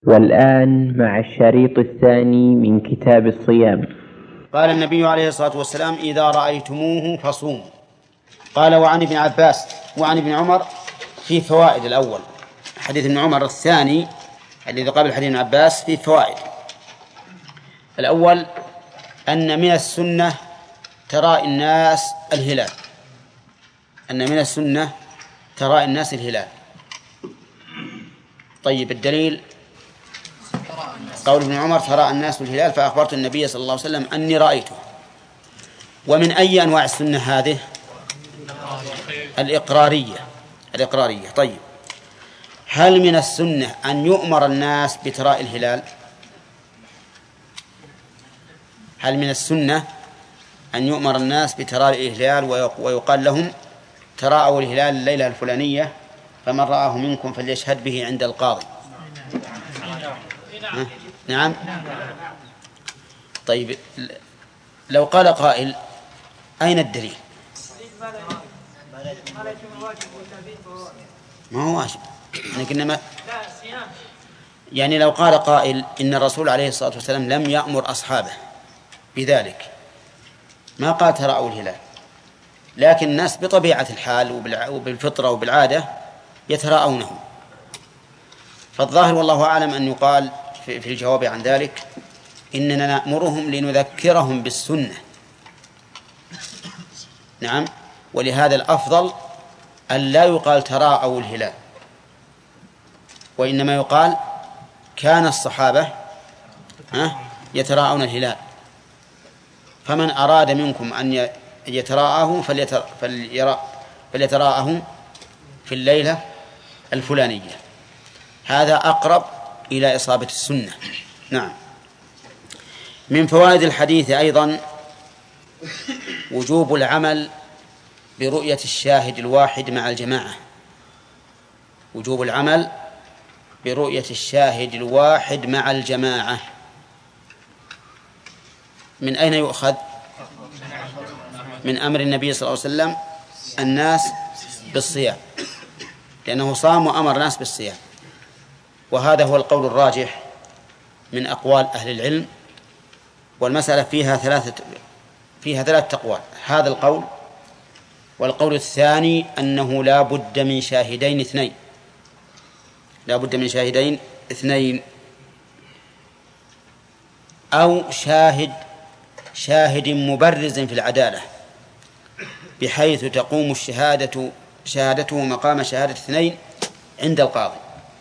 والآن مع الشريط الثاني من كتاب الصيام. قال النبي عليه الصلاة والسلام: إذا رأيتموه فصوموا. قال: وعن ابن عباس وعن ابن عمر في فوائد. الأول حديث ابن عمر، الثاني الذي قبل حديث ابن عباس في فوائد. الأول أن من السنة تراء الناس الهلال، أن من السنة تراء الناس الهلال. طيب، الدليل قول ابن عمر: تراء الناس الهلال فأخبرت النبي صلى الله عليه وسلم أني رأيته. ومن أي أنواع السنة هذه؟ الإقرارية. طيب، هل من السنة أن يؤمر الناس بتراء الهلال؟ هل من السنة أن يؤمر الناس بتراء الهلال ويقال لهم: تراءوا الهلال الليلة الفلانية فمن رآه منكم فليشهد به عند القاضي؟ نعم. طيب، لو قال قائل: أين الدليل؟ ما هو واجب، يعني لو قال قائل إن الرسول عليه الصلاة والسلام لم يأمر أصحابه بذلك، ما قال تراءوا الهلال، لكن الناس بطبيعة الحال وبالفطرة وبالعادة يتراءونه. فالظاهر والله أعلم أن يقال في الجواب عن ذلك: إننا نأمرهم لنذكرهم بالسنة. نعم، ولهذا الأفضل أن لا يقال تراءوا الهلال، وإنما يقال كان الصحابة يتراءون الهلال، فمن أراد منكم أن يتراءه فليتراءه في الليلة الفلانية. هذا أقرب إلى إصابة السنة. نعم. من فوائد الحديث أيضا وجوب العمل برؤية الشاهد الواحد مع الجماعة. وجوب العمل برؤية الشاهد الواحد مع الجماعة. من أين يؤخذ؟ من أمر النبي صلى الله عليه وسلم الناس بالصيام، لأنه صام وأمر الناس بالصيام، وهذا هو القول الراجح من أقوال أهل العلم. والمسألة فيها ثلاثة أقوال: هذا القول، والقول الثاني أنه لا بد من شاهدين اثنين، أو شاهد مبرز في العدالة، بحيث تقوم شهادته مقام شهادة اثنين عند القاضي.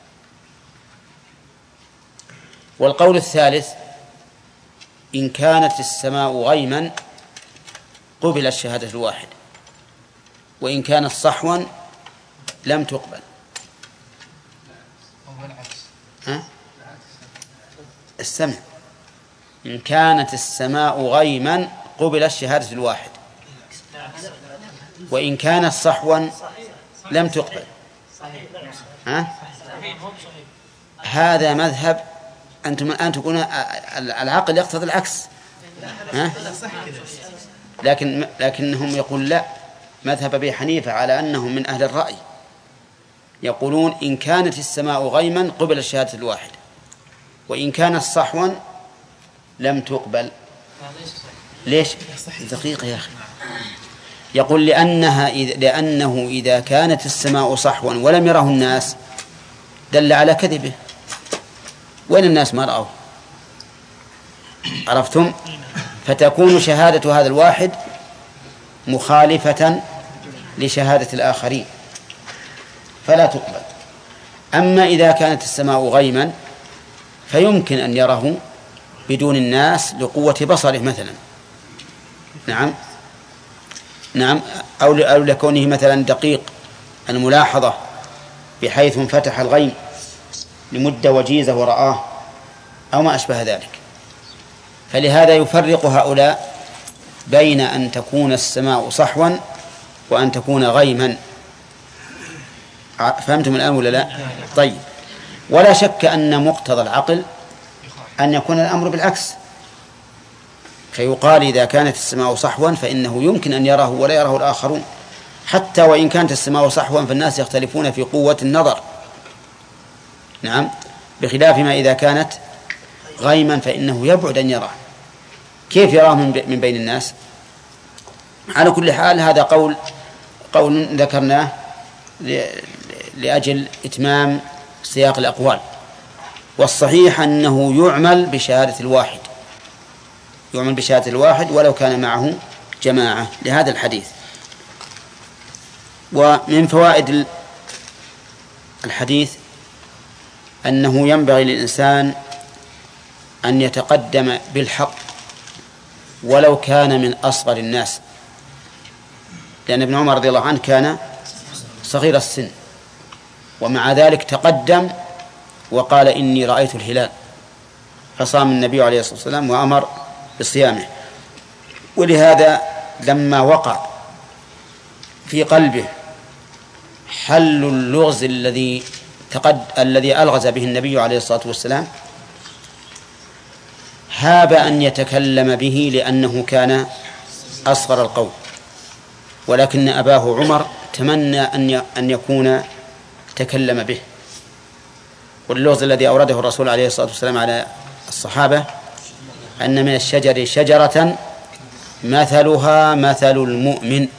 والقول الثالث: إن كانت السماء غيما قبل الشهادة الواحد، وإن كانت صحوا لم تقبل. السمع: إن كانت السماء غيما قبل الشهادة الواحد، وإن كانت صحوا لم تقبل. هذا مذهب أن تكون العقل يقتضي العكس، لكنهم يقول لا، مذهب أبي حنيفة على أنهم من أهل الرأي، يقولون إن كانت السماء غيما قبل الشهادة الواحد، وإن كانت صحوا لم تقبل. ليش؟ دقيقة يا أخي. يقول لأنه إذا كانت السماء صحوا ولم يره الناس دل على كذبه، وين الناس ما رأوه؟ عرفتم؟ فتكون شهادة هذا الواحد مخالفة لشهادة الآخرين فلا تقبل. أما إذا كانت السماء غيما فيمكن أن يره بدون الناس لقوة بصره مثلا. نعم، أو لكونه مثلا دقيق الملاحظة، بحيث انفتح الغيم لمدة وجيزة ورآه، أو ما أشبه ذلك. فلهذا يفرق هؤلاء بين أن تكون السماء صحوا وأن تكون غيما. فهمتم الآن ولا لا؟ طيب، ولا شك أن مقتضى العقل أن يكون الأمر بالعكس، فيقال إذا كانت السماء صحوا فإنه يمكن أن يراه ولا يراه الآخرون، حتى وإن كانت السماء صحوا فالناس يختلفون في قوة النظر. نعم، بخلاف ما إذا كانت غيما فإنه يبعد أن يراه. كيف يراه من بين الناس؟ على كل حال هذا قول ذكرناه لأجل إتمام سياق الأقوال، والصحيح أنه يعمل بشهادة الواحد ولو كان معه جماعة لهذا الحديث. ومن فوائد الحديث أنه ينبغي للإنسان أن يتقدم بالحق ولو كان من أصغر الناس، لأن ابن عمر رضي الله عنه كان صغير السن ومع ذلك تقدم وقال إني رأيت الهلال، فصام النبي عليه الصلاة والسلام وأمر بصيامه. ولهذا لما وقع في قلبه حل اللغز الذي ألغز به النبي عليه الصلاة والسلام هاب أن يتكلم به لأنه كان أصغر القوم، ولكن أباه عمر تمنى أن يكون تكلم به. واللغز الذي أورده الرسول عليه الصلاة والسلام على الصحابة أن من الشجر شجرة مثلها مثل المؤمن،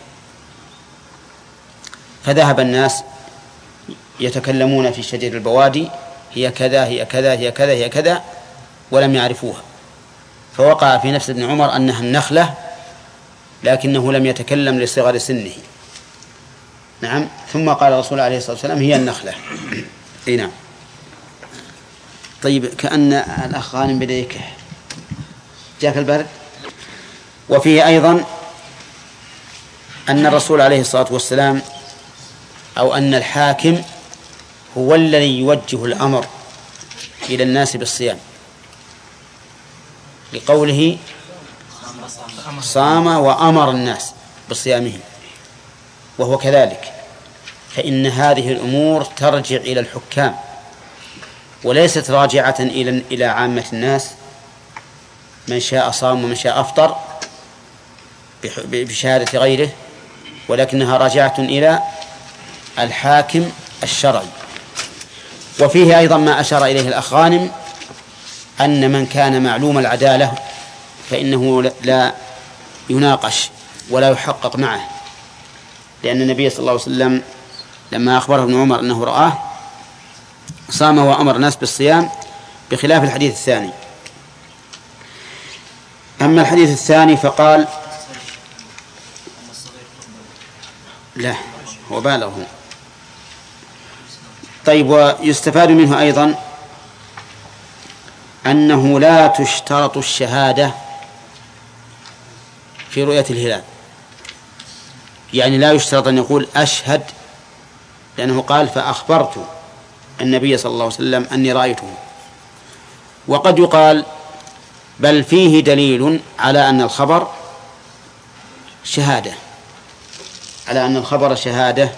فذهب الناس يتكلمون في شجر البوادي هي كذا هي كذا هي كذا هي كذا ولم يعرفوها، فوقع في نفس ابن عمر أنها النخلة لكنه لم يتكلم لصغر سنه. نعم. ثم قال الرسول عليه الصلاة والسلام هي النخلة. نعم. طيب كأن الأخ غانم بديك جاك البرد. وفيه أيضا أن الرسول عليه الصلاة والسلام أو أن الحاكم هو الذي يوجه الأمر إلى الناس بالصيام، لقوله صام وأمر الناس بصيامهم، وهو كذلك، فإن هذه الأمور ترجع إلى الحكام وليست راجعة إلى عامة الناس، من شاء صام ومن شاء أفطر بشهادة غيره، ولكنها راجعة إلى الحاكم الشرعي. وفيه أيضا ما أشار إليه الأخ غانم أن من كان معلوم العدالة فإنه لا يناقش ولا يحقق معه، لأن النبي صلى الله عليه وسلم لما أخبره ابن عمر أنه رآه صام وأمر الناس بالصيام، بخلاف الحديث الثاني. أما الحديث الثاني فقال لا هو بالغ. طيب. ويستفاد منه أيضا أنه لا تشترط الشهادة في رؤية الهلال، يعني لا يشترط أن يقول أشهد، لأنه قال فأخبرت النبي صلى الله عليه وسلم أني رأيته. وقد يقال بل فيه دليل على أن الخبر شهادة،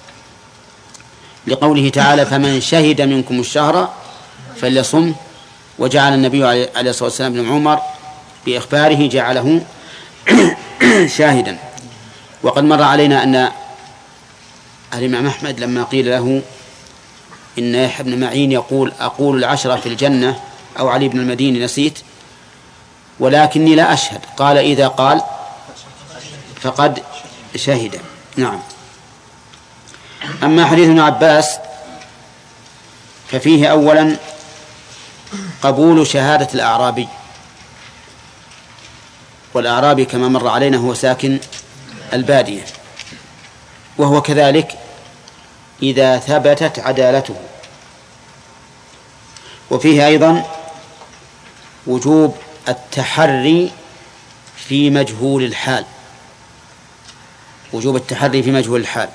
لقوله تعالى فمن شهد منكم الشهر فليصم، وجعل النبي عليه الصلاة والسلام ابن عمر بإخباره جعله شاهدا. وقد مر علينا أن الإمام أحمد لما قيل له إن يحيى بن معين يقول أقول العشرة في الجنة، أو علي بن المديني نسيت ولكني لا أشهد، قال إذا قال فقد شهد. نعم. أما حديث ابن عباس ففيه أولا قبول شهادة الأعرابي، والأعرابي كما مر علينا هو ساكن البادية، وهو كذلك إذا ثبتت عدالته. وفيه أيضا وجوب التحري في مجهول الحال،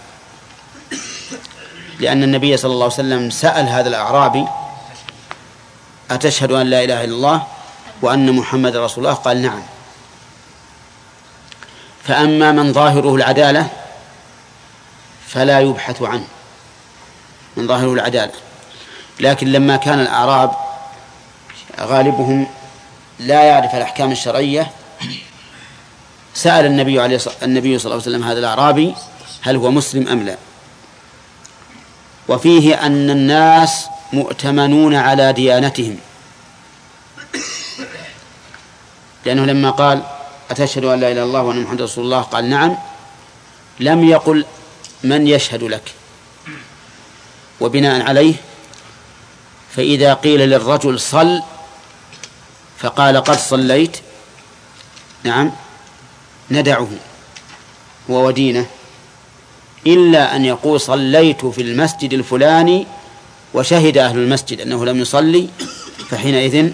لأن النبي صلى الله عليه وسلم سأل هذا الأعرابي أتشهد أن لا إله إلا الله وأن محمد رسول الله؟ قال نعم. فأما من ظاهره العدالة فلا يبحث عنه، من ظاهره العدالة. لكن لما كان الأعراب غالبهم لا يعرف الأحكام الشرعية سأل النبي صلى الله عليه وسلم هذا الأعرابي هل هو مسلم أم لا. وفيه أن الناس مؤتمنون على ديانتهم، لأنه لما قال أتشهد أن لا إله إلا الله وأن محمد رسول الله قال نعم، لم يقل من يشهد لك. وبناء عليه فإذا قيل للرجل صل فقال قد صليت، نعم، ندعه هو ودينه، إلا أن يقول صليت في المسجد الفلاني وشهد أهل المسجد أنه لم يصلي، فحينئذ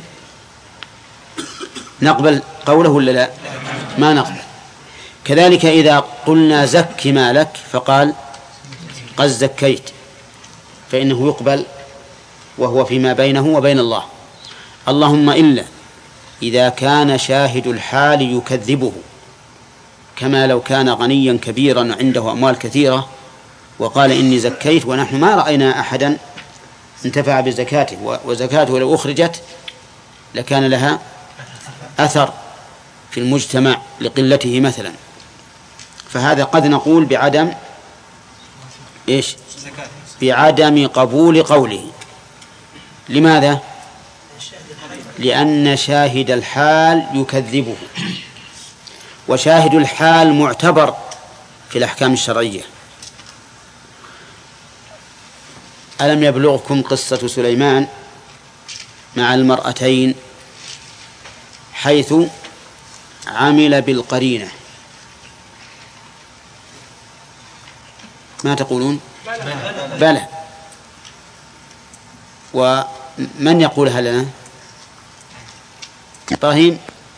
نقبل قوله ولا لا؟ ما نقبل. كذلك إذا قلنا زك مالك فقال قد زكيت، فإنه يقبل وهو فيما بينه وبين الله. اللهم إلا إذا كان شاهد الحال يكذبه، كما لو كان غنيا كبيرا عنده أموال كثيرة وقال إني زكيت ونحن ما رأينا أحدا انتفع بزكاته، وزكاته لو أخرجت لكان لها أثر في المجتمع لقلته مثلا، فهذا قد نقول بعدم إيش؟ بعدم قبول قوله. لماذا؟ لأن شاهد الحال يكذبه، وشاهد الحال معتبر في الأحكام الشرعية. ألم يبلغكم قصة سليمان مع المرأتين حيث عمل بالقرينة؟ ما تقولون؟ بلى. ومن يقولها لنا؟ إبراهيم.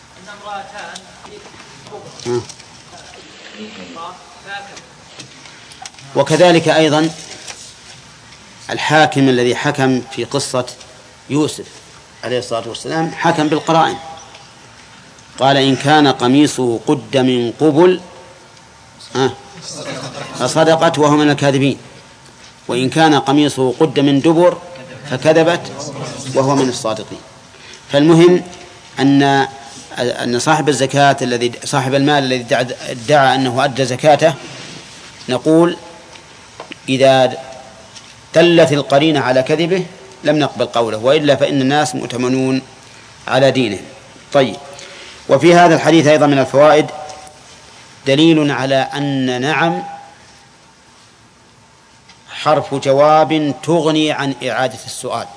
وكذلك أيضا الحاكم الذي حكم في قصة يوسف عليه الصلاة والسلام حكم بالقرائن، قال إن كان قميصه قد من قبل فصدقت وهو من الكاذبين، وإن كان قميصه قد من دبر فكذبت وهو من الصادقين. فالمهم أن صاحب الزكاة الذي صاحب المال الذي ادعى أنه أدى زكاته، نقول إذا دلت القرينة على كذبه لم نقبل قوله، وإلا فإن الناس مؤتمنون على دينهم. طيب، وفي هذا الحديث أيضا من الفوائد دليل على أن نعم حرف جواب تغني عن إعادة السؤال،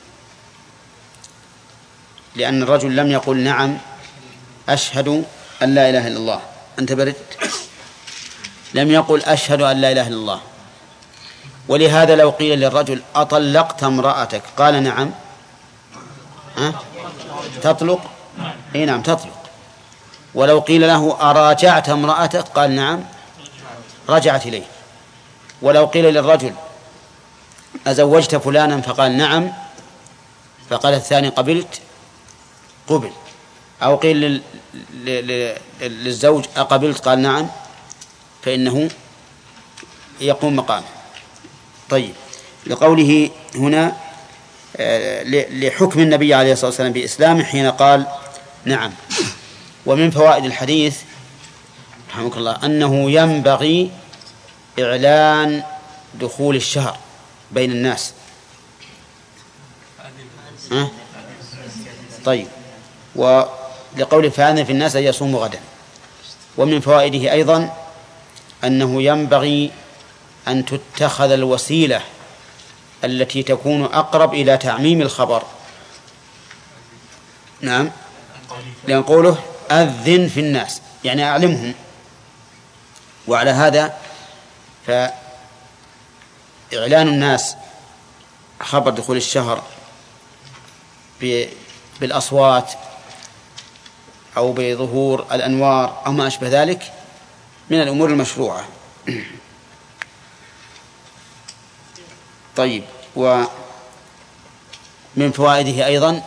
لأن الرجل لم يقل نعم أشهد أن لا إله إلا الله أنت بردت، لم يقل أشهد أن لا إله إلا الله. ولهذا لو قيل للرجل أطلقت امرأتك قال نعم، تطلق؟ أي نعم تطلق. ولو قيل له أراجعت امرأتك قال نعم رجعت إليه. ولو قيل للرجل أزوجت فلانا فقال نعم، فقال الثاني قبلت، قبل. أو قيل للزوج أقبلت قال نعم، فإنه يقوم مقامه. طيب، لقوله هنا لحكم النبي عليه الصلاة والسلام بإسلامه حين قال نعم. ومن فوائد الحديث رحمك الله أنه ينبغي إعلان دخول الشهر بين الناس. طيب، ولقوله فأذن في الناس أن يصوموا غدا. ومن فوائده أيضا أنه ينبغي أن تتخذ الوسيلة التي تكون أقرب إلى تعميم الخبر. نعم، لأن قوله أذن في الناس يعني أعلمهم. وعلى هذا فإعلان الناس خبر دخول الشهر بالأصوات أو بظهور الأنوار أو ما أشبه ذلك من الأمور المشروعة. طيب، ومن فوائده أيضا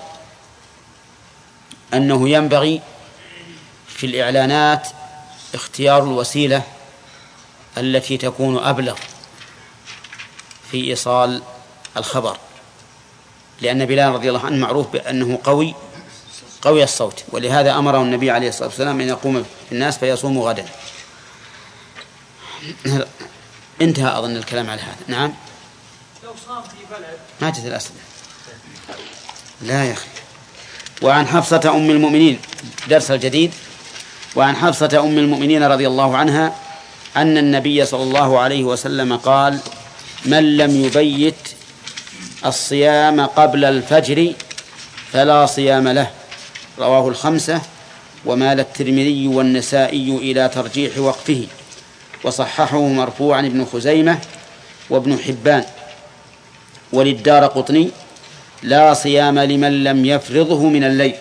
أنه ينبغي في الإعلانات اختيار الوسيلة التي تكون أبلغ في إيصال الخبر، لأن بلال رضي الله عنه معروف بأنه قوي الصوت، ولهذا أمره النبي عليه الصلاة والسلام أن يقوم في الناس فيصوموا غدا. انتهى أظن الكلام على هذا. نعم. لو لو صام في بلد ما جت الأسئلة. لا يا أخي. وعن حفصة أم المؤمنين، درس الجديد. وعن حفصة أم المؤمنين رضي الله عنها أن النبي صلى الله عليه وسلم قال: من لم يبيت الصيام قبل الفجر فلا صيام له. رواه الخمسة، ومال الترمذي والنسائي إلى ترجيح وقفه، وصححه مرفوعا ابن خزيمة وابن حبان. وللدارقطني: لا صيام لمن لم يفرضه من الليل.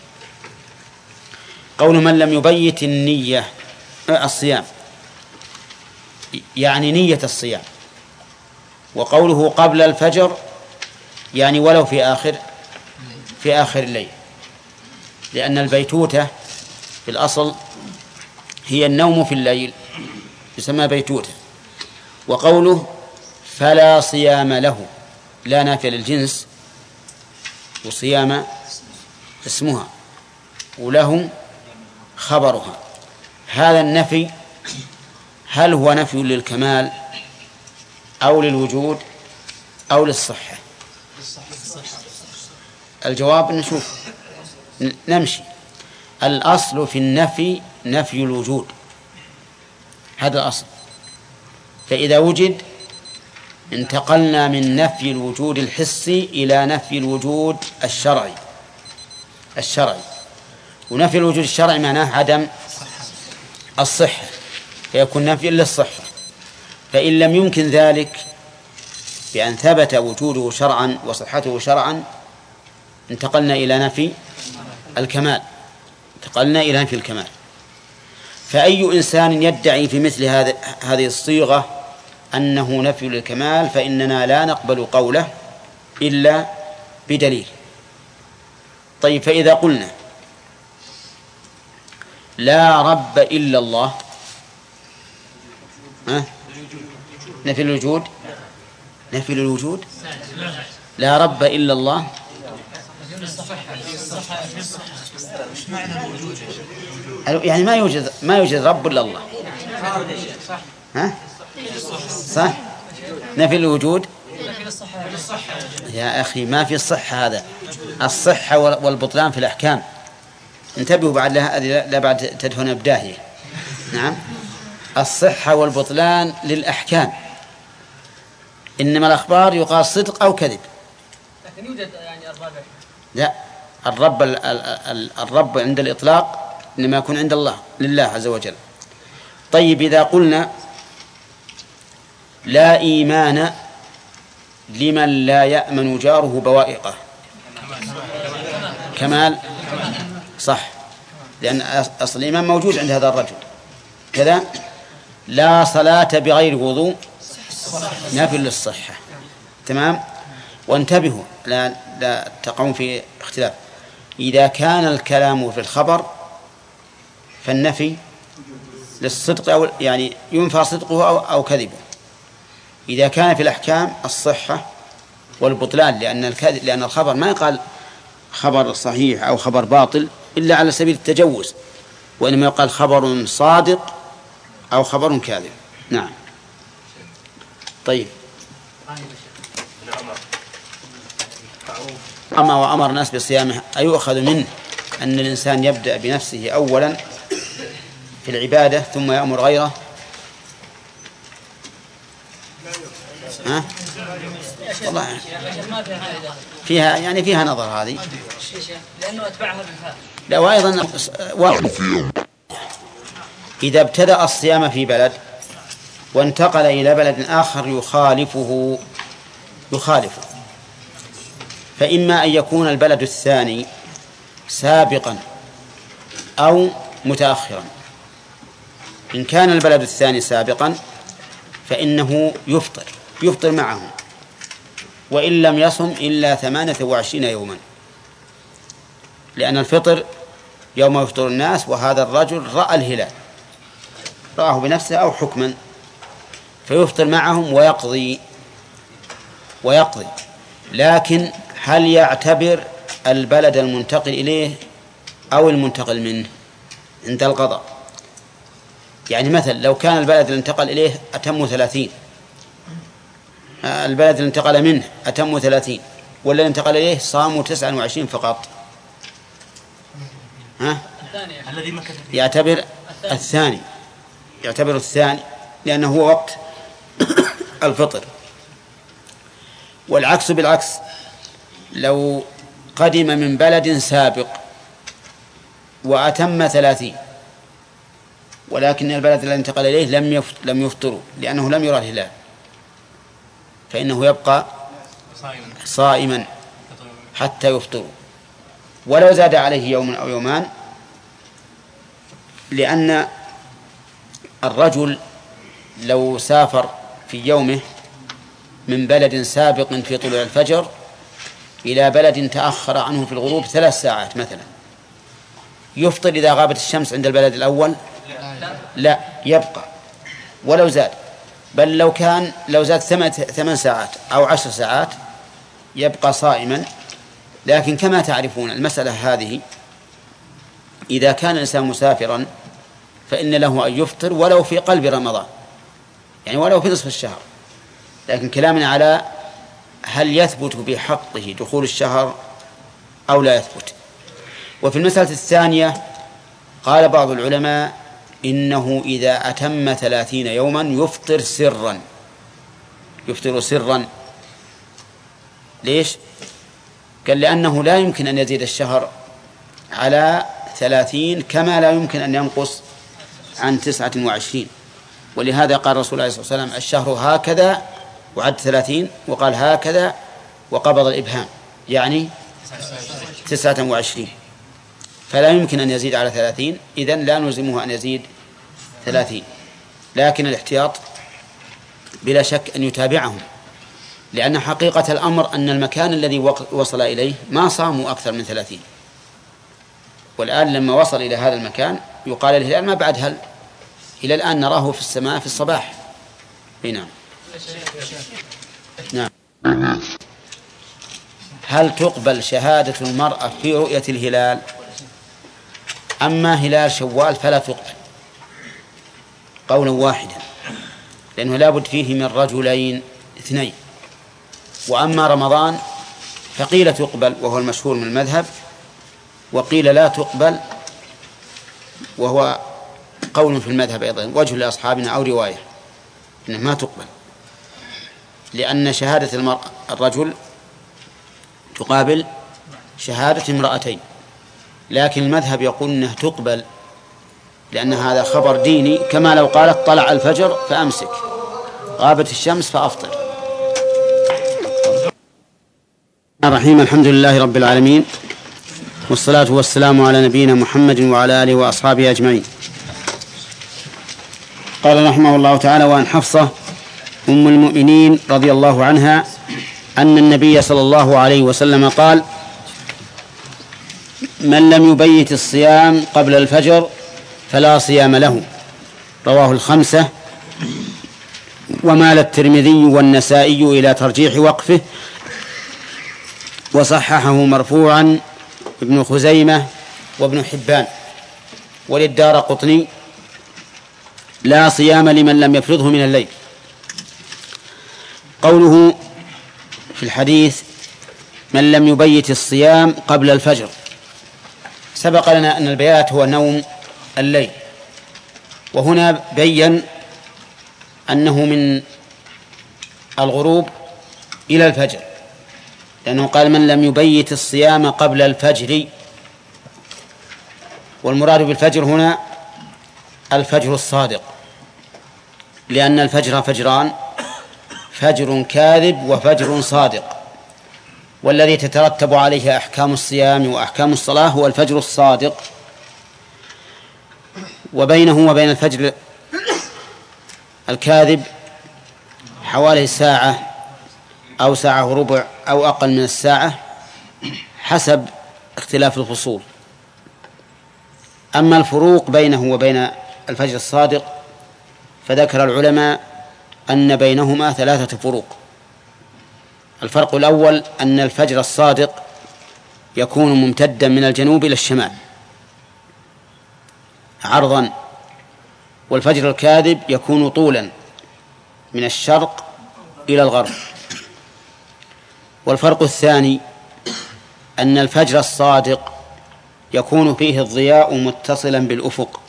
قول من لم يبيت النية الصيام يعني نية الصيام، وقوله قبل الفجر يعني ولو في آخر الليل، لأن البيتوتة في الأصل هي النوم في الليل، يسمى بيتوتة. وقوله فلا صيام له، لا نافية للجنس، وصيام اسمها، وله خبرها. هذا النفي هل هو نفي للكمال أو للوجود أو للصحة؟ الجواب نشوف، نمشي. الأصل في النفي نفي الوجود، هذا الأصل. فإذا وجد انتقلنا من نفي الوجود الحسي إلى نفي الوجود الشرعي. ونفي الوجود الشرعي معناه عدم الصحة، فيكون نفي للصحة. فإن لم يمكن ذلك بأن ثبت وجوده شرعا وصحته شرعا، انتقلنا إلى نفي الكمال. فأي إنسان يدعي في مثل هذه الصيغة أنه نفي للكمال فإننا لا نقبل قوله إلا بدليل. طيب، فإذا قلنا لا رب إلا الله، نفي الوجود لا رب إلا الله، يعني ما يوجد رب إلا الله. صح؟ نفي الوجود يا أخي ما في الصحة. هذا الصحة والبطلان في الأحكام. انتبهوا بعد لا بعد تدهن بداهية. نعم، الصحة والبطلان للأحكام، إنما الأخبار يقال صدق أو كذب. لكن يوجد يعني أرباب. لا، الرب عند الإطلاق إنما يكون عند الله، لله عز وجل. طيب، إذا قلنا لا إيمان لمن لا يأمن جاره بوائقه، كمال صح، لأن أصل الإيمان موجود عند هذا الرجل. كذا لا صلاة بغير وضوء، نافي للصحة. تمام. وانتبهوا لا تقعون في اختلاف. إذا كان الكلام في الخبر فالنفي للصدق، أو يعني ينفى صدقه أو كذبه. إذا كان في الأحكام الصحة والبطلان، لأن الخبر ما يقال خبر صحيح أو خبر باطل إلا على سبيل التجوز، وإنما يقال خبر صادق أو خبر كاذب. نعم. طيب، وأمر الناس بصيامه، أيؤخذ منه أن الإنسان يبدأ بنفسه أولا في العبادة ثم يأمر غيره؟ والله فيها نظر هذه، لأنه أتبعها بالفعل. لا، وأيضا إذا ابتدأ الصيام في بلد وانتقل إلى بلد آخر يخالفه، فإما أن يكون البلد الثاني سابقا أو متأخرا. إن كان البلد الثاني سابقا فإنه يفطر معهم، وإن لم يصم إلا 28 يوما، لأن الفطر يوم يفطر الناس، وهذا الرجل رأى الهلال، رآه بنفسه أو حكما، فيفطر معهم ويقضي. لكن هل يعتبر البلد المنتقل إليه أو المنتقل منه عند القضاء؟ يعني مثلا لو كان البلد اللي انتقل إليه أتم 30 البلد اللي انتقل منه أتموا 30، ولا اللي انتقل إليه صاموا 29 فقط؟ الذي يعتبر الثاني لأنه هو وقت الفطر. والعكس بالعكس، لو قدم من بلد سابق وأتم 30 ولكن البلد الذي انتقل إليه لم يفطروا لأنه لم يرى الهلال، فإنه يبقى صائما حتى يفطروا، ولو زاد عليه يوم أو يومان، لأن الرجل لو سافر في يومه من بلد سابق في طلوع الفجر إلى بلد تأخر عنه في الغروب 3 ساعات مثلا، يفطر إذا غابت الشمس عند البلد الأول؟ لا، يبقى ولو زاد، بل لو زاد 8 ساعات أو 10 ساعات يبقى صائما. لكن كما تعرفون المسألة هذه إذا كان الإنسان مسافرا فإن له أن يفطر ولو في قلب رمضان، يعني ولو في نصف الشهر، لكن كلامنا على هل يثبت بحقه دخول الشهر أو لا يثبت. وفي المسألة الثانية قال بعض العلماء إنه إذا أتم 30 يوما يفطر سرا. ليش؟ قال لأنه لا يمكن أن يزيد الشهر على 30 كما لا يمكن أن ينقص عن 29. ولهذا قال رسول الله صلى الله عليه وسلم الشهر هكذا، وعد 30 وقال هكذا وقبض الإبهام، يعني 29، فلا يمكن أن يزيد على 30، إذن لا نلزمه أن يزيد 30. لكن الاحتياط بلا شك أن يتابعهم، لأن حقيقة الأمر أن المكان الذي وصل إليه ما صاموا أكثر من 30، والآن لما وصل إلى هذا المكان يقال الهلال ما بعد هل إلى الآن نراه في السماء في الصباح. نعم. هل تقبل شهادة المرأة في رؤية الهلال؟ أما هلال شوال فلا تقبل قولا واحدا، لأنه لا بد فيه من رجلين 2. وأما رمضان فقيل تقبل وهو المشهور من المذهب، وقيل لا تقبل وهو قول في المذهب أيضا، وجه لأصحابنا أو رواية إنه ما تقبل، لأن شهادة الرجل تقابل شهادة امرأتين. لكن المذهب يقول إنه تقبل، لأن هذا خبر ديني، كما لو قالت طلع الفجر فأمسك، غابت الشمس فأفطر. الرحيم. الحمد لله رب العالمين، والصلاة والسلام على نبينا محمد وعلى آله وأصحابه أجمعين. قال رحمه الله تعالى: وعن حفصة أم المؤمنين رضي الله عنها أن النبي صلى الله عليه وسلم قال: من لم يبيت الصيام قبل الفجر فلا صيام له. رواه الخمسة، ومال الترمذي والنسائي إلى ترجيح وقفه، وصححه مرفوعا ابن خزيمة وابن حبان. وللدارقطني: لا صيام لمن لم يفرضه من الليل. قوله في الحديث من لم يبيت الصيام قبل الفجر، سبق لنا أن البيات هو نوم الليل، وهنا بين أنه من الغروب إلى الفجر، لأنه قال من لم يبيت الصيام قبل الفجر، والمراد بالفجر هنا الفجر الصادق، لأن الفجر فجران: فجر كاذب وفجر صادق، والذي تترتب عليه أحكام الصيام وأحكام الصلاة هو الفجر الصادق. وبينه وبين الفجر الكاذب حوالي ساعة أو ساعة وربع أو أقل من الساعة حسب اختلاف الفصول. أما الفروق بينه وبين الفجر الصادق فذكر العلماء أن بينهما 3 فروق. الفرق الأول أن الفجر الصادق يكون ممتدا من الجنوب إلى الشمال عرضا، والفجر الكاذب يكون طولا من الشرق إلى الغرب. والفرق الثاني أن الفجر الصادق يكون فيه الضياء متصلا بالأفق،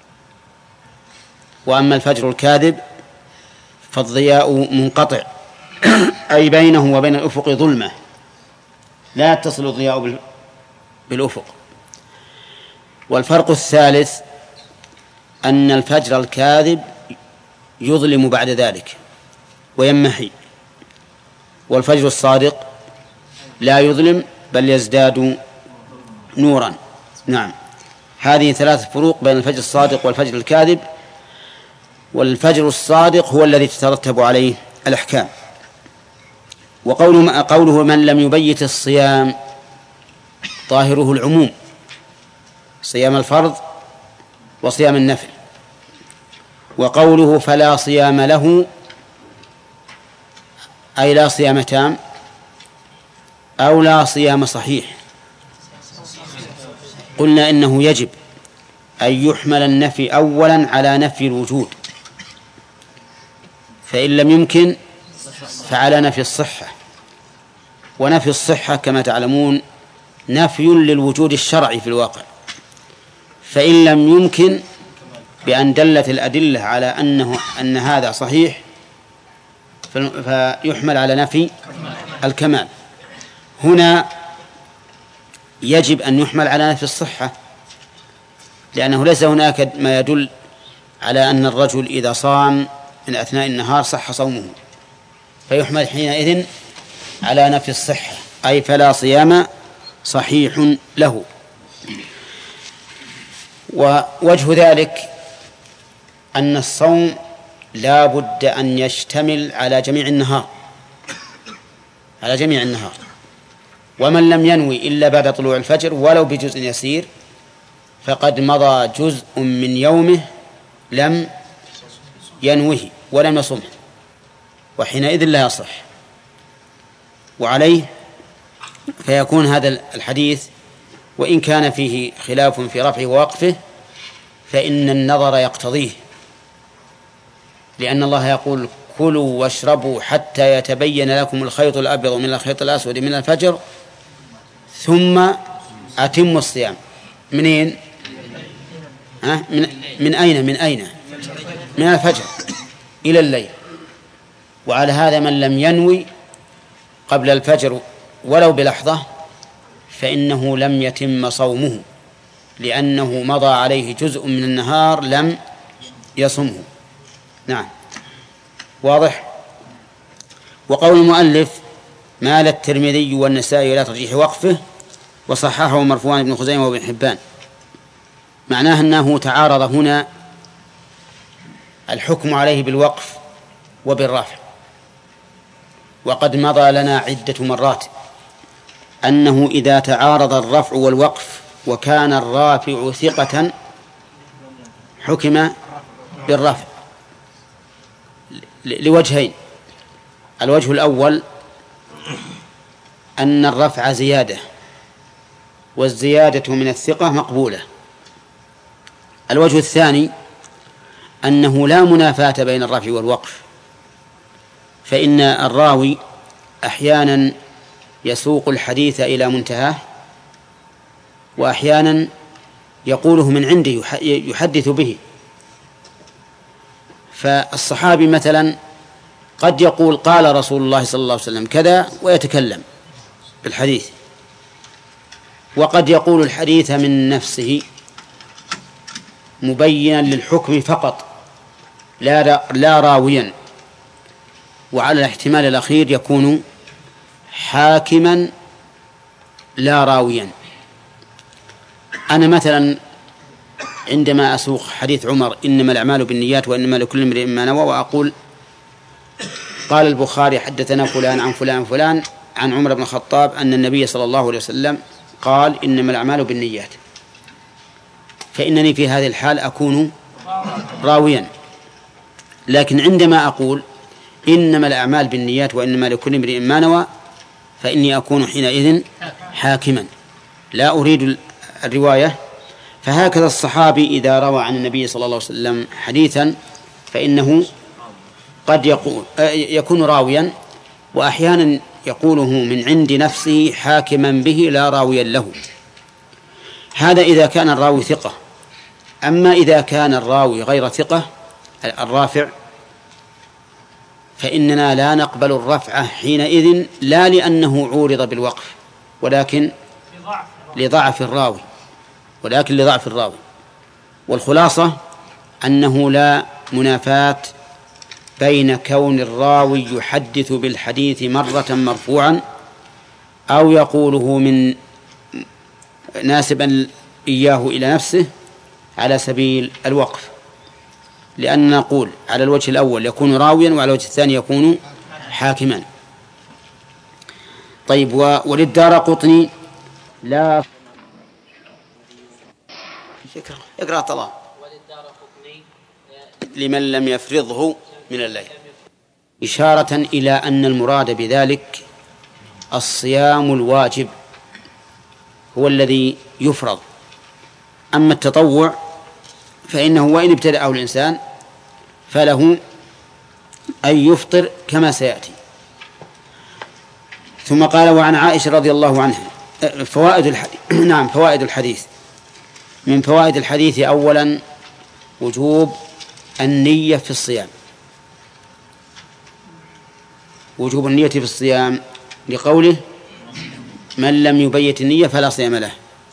وأما الفجر الكاذب فالضياء منقطع أي بينه وبين الأفق ظلمة لا يتصل الضياء بالأفق. والفرق الثالث أن الفجر الكاذب يظلم بعد ذلك ويمحي، والفجر الصادق لا يظلم بل يزداد نورا. نعم، هذه ثلاث فروق بين الفجر الصادق والفجر الكاذب، والفجر الصادق هو الذي تترتب عليه الأحكام. وقوله من لم يبيت الصيام ظاهره العموم، صيام الفرض وصيام النفل. وقوله فلا صيام له أي لا صيام تام أو لا صيام صحيح. قلنا إنه يجب أن يحمل النفي أولا على نفي الوجود، فإن لم يمكن فعلى نفي الصحة، ونفي الصحة كما تعلمون نفي للوجود الشرعي في الواقع، فإن لم يمكن بأن دلت الأدلة على أن هذا صحيح فيحمل على نفي الكمال. هنا يجب أن يحمل على نفي الصحة، لأنه ليس هناك ما يدل على أن الرجل إذا صام من أثناء النهار صح صومه، فيحمل حينئذ على نفي الصحة أي فلا صيام صحيح له. ووجه ذلك أن الصوم لا بد أن يشتمل على جميع النهار، على جميع النهار، ومن لم ينوي إلا بعد طلوع الفجر ولو بجزء يسير فقد مضى جزء من يومه لم ينوه ولم يصمه، وحينئذ لا يصح. وعليه فيكون هذا الحديث وإن كان فيه خلاف في رفعه ووقفه فإن النظر يقتضيه، لأن الله يقول كلوا واشربوا حتى يتبين لكم الخيط الأبيض من الخيط الأسود من الفجر ثم أتموا الصيام. منين؟ من أين؟ من الفجر إلى الليل. وعلى هذا من لم ينوي قبل الفجر ولو بلحظة فإنه لم يتم صومه، لأنه مضى عليه جزء من النهار لم يصمه. نعم، واضح. وقول المؤلف مال الترمذي والنسائي إلى ترجيح وقفه وصححه مرفوعا ابن خزيمة وابن حبان، معناه أنه تعارض هنا الحكم عليه بالوقف وبالرفع، وقد مضى لنا عدة مرات أنه إذا تعارض الرفع والوقف وكان الرافع ثقة حكم بالرفع لوجهين. الوجه الأول أن الرفع زيادة، والزيادة من الثقة مقبولة. الوجه الثاني أنه لا منافاة بين الرفع والوقف، فإن الراوي أحيانا يسوق الحديث إلى منتهاه، وأحيانا يقوله من عنده يحدث به. فالصحابي مثلا قد يقول قال رسول الله صلى الله عليه وسلم كذا ويتكلم بالحديث، وقد يقول الحديث من نفسه مبينا للحكم فقط لا راويا، وعلى الاحتمال الأخير يكون حاكما لا راويا. أنا مثلا عندما أسوق حديث عمر إنما الأعمال بالنيات وإنما لكل امرئ ما نوى، وأقول قال البخاري حدثنا فلان عن فلان فلان عن عمر بن الخطاب أن النبي صلى الله عليه وسلم قال إنما الأعمال بالنيات، فإنني في هذه الحال أكون راويا. لكن عندما أقول إنما الأعمال بالنيات وإنما لكل امرئ ما نوى فإني أكون حينئذ حاكما لا أريد الرواية. فهكذا الصحابي إذا روى عن النبي صلى الله عليه وسلم حديثا فإنه قد يكون راويا، وأحيانا يقوله من عند نفسه حاكما به لا راويا له. هذا إذا كان الراوي ثقة. أما إذا كان الراوي غير ثقة الرافع فإننا لا نقبل الرفع حينئذ، لا لأنه عورض بالوقف ولكن لضعف الراوي. والخلاصة أنه لا منافاة بين كون الراوي يحدث بالحديث مرة مرفوعا أو يقوله من ناسبا إياه إلى نفسه على سبيل الوقف، لأن نقول على الوجه الأول يكون راويا وعلى الوجه الثاني يكون حاكما. طيب، وللدارقطني لا اقرأ طلال لمن لم يفرضه من الليل، إشارة إلى أن المراد بذلك الصيام الواجب هو الذي يفرض. أما التطوع فإنه وإن ابتدأه الإنسان فله أن يفطر كما سيأتي. ثم قال: وعن عائشة رضي الله عنها فوائد الحديث. نعم، فوائد الحديث. من فوائد الحديث أولا وجوب النية في الصيام، وجوب النية في الصيام لقوله: من لم يبيت النية فلا صيام له.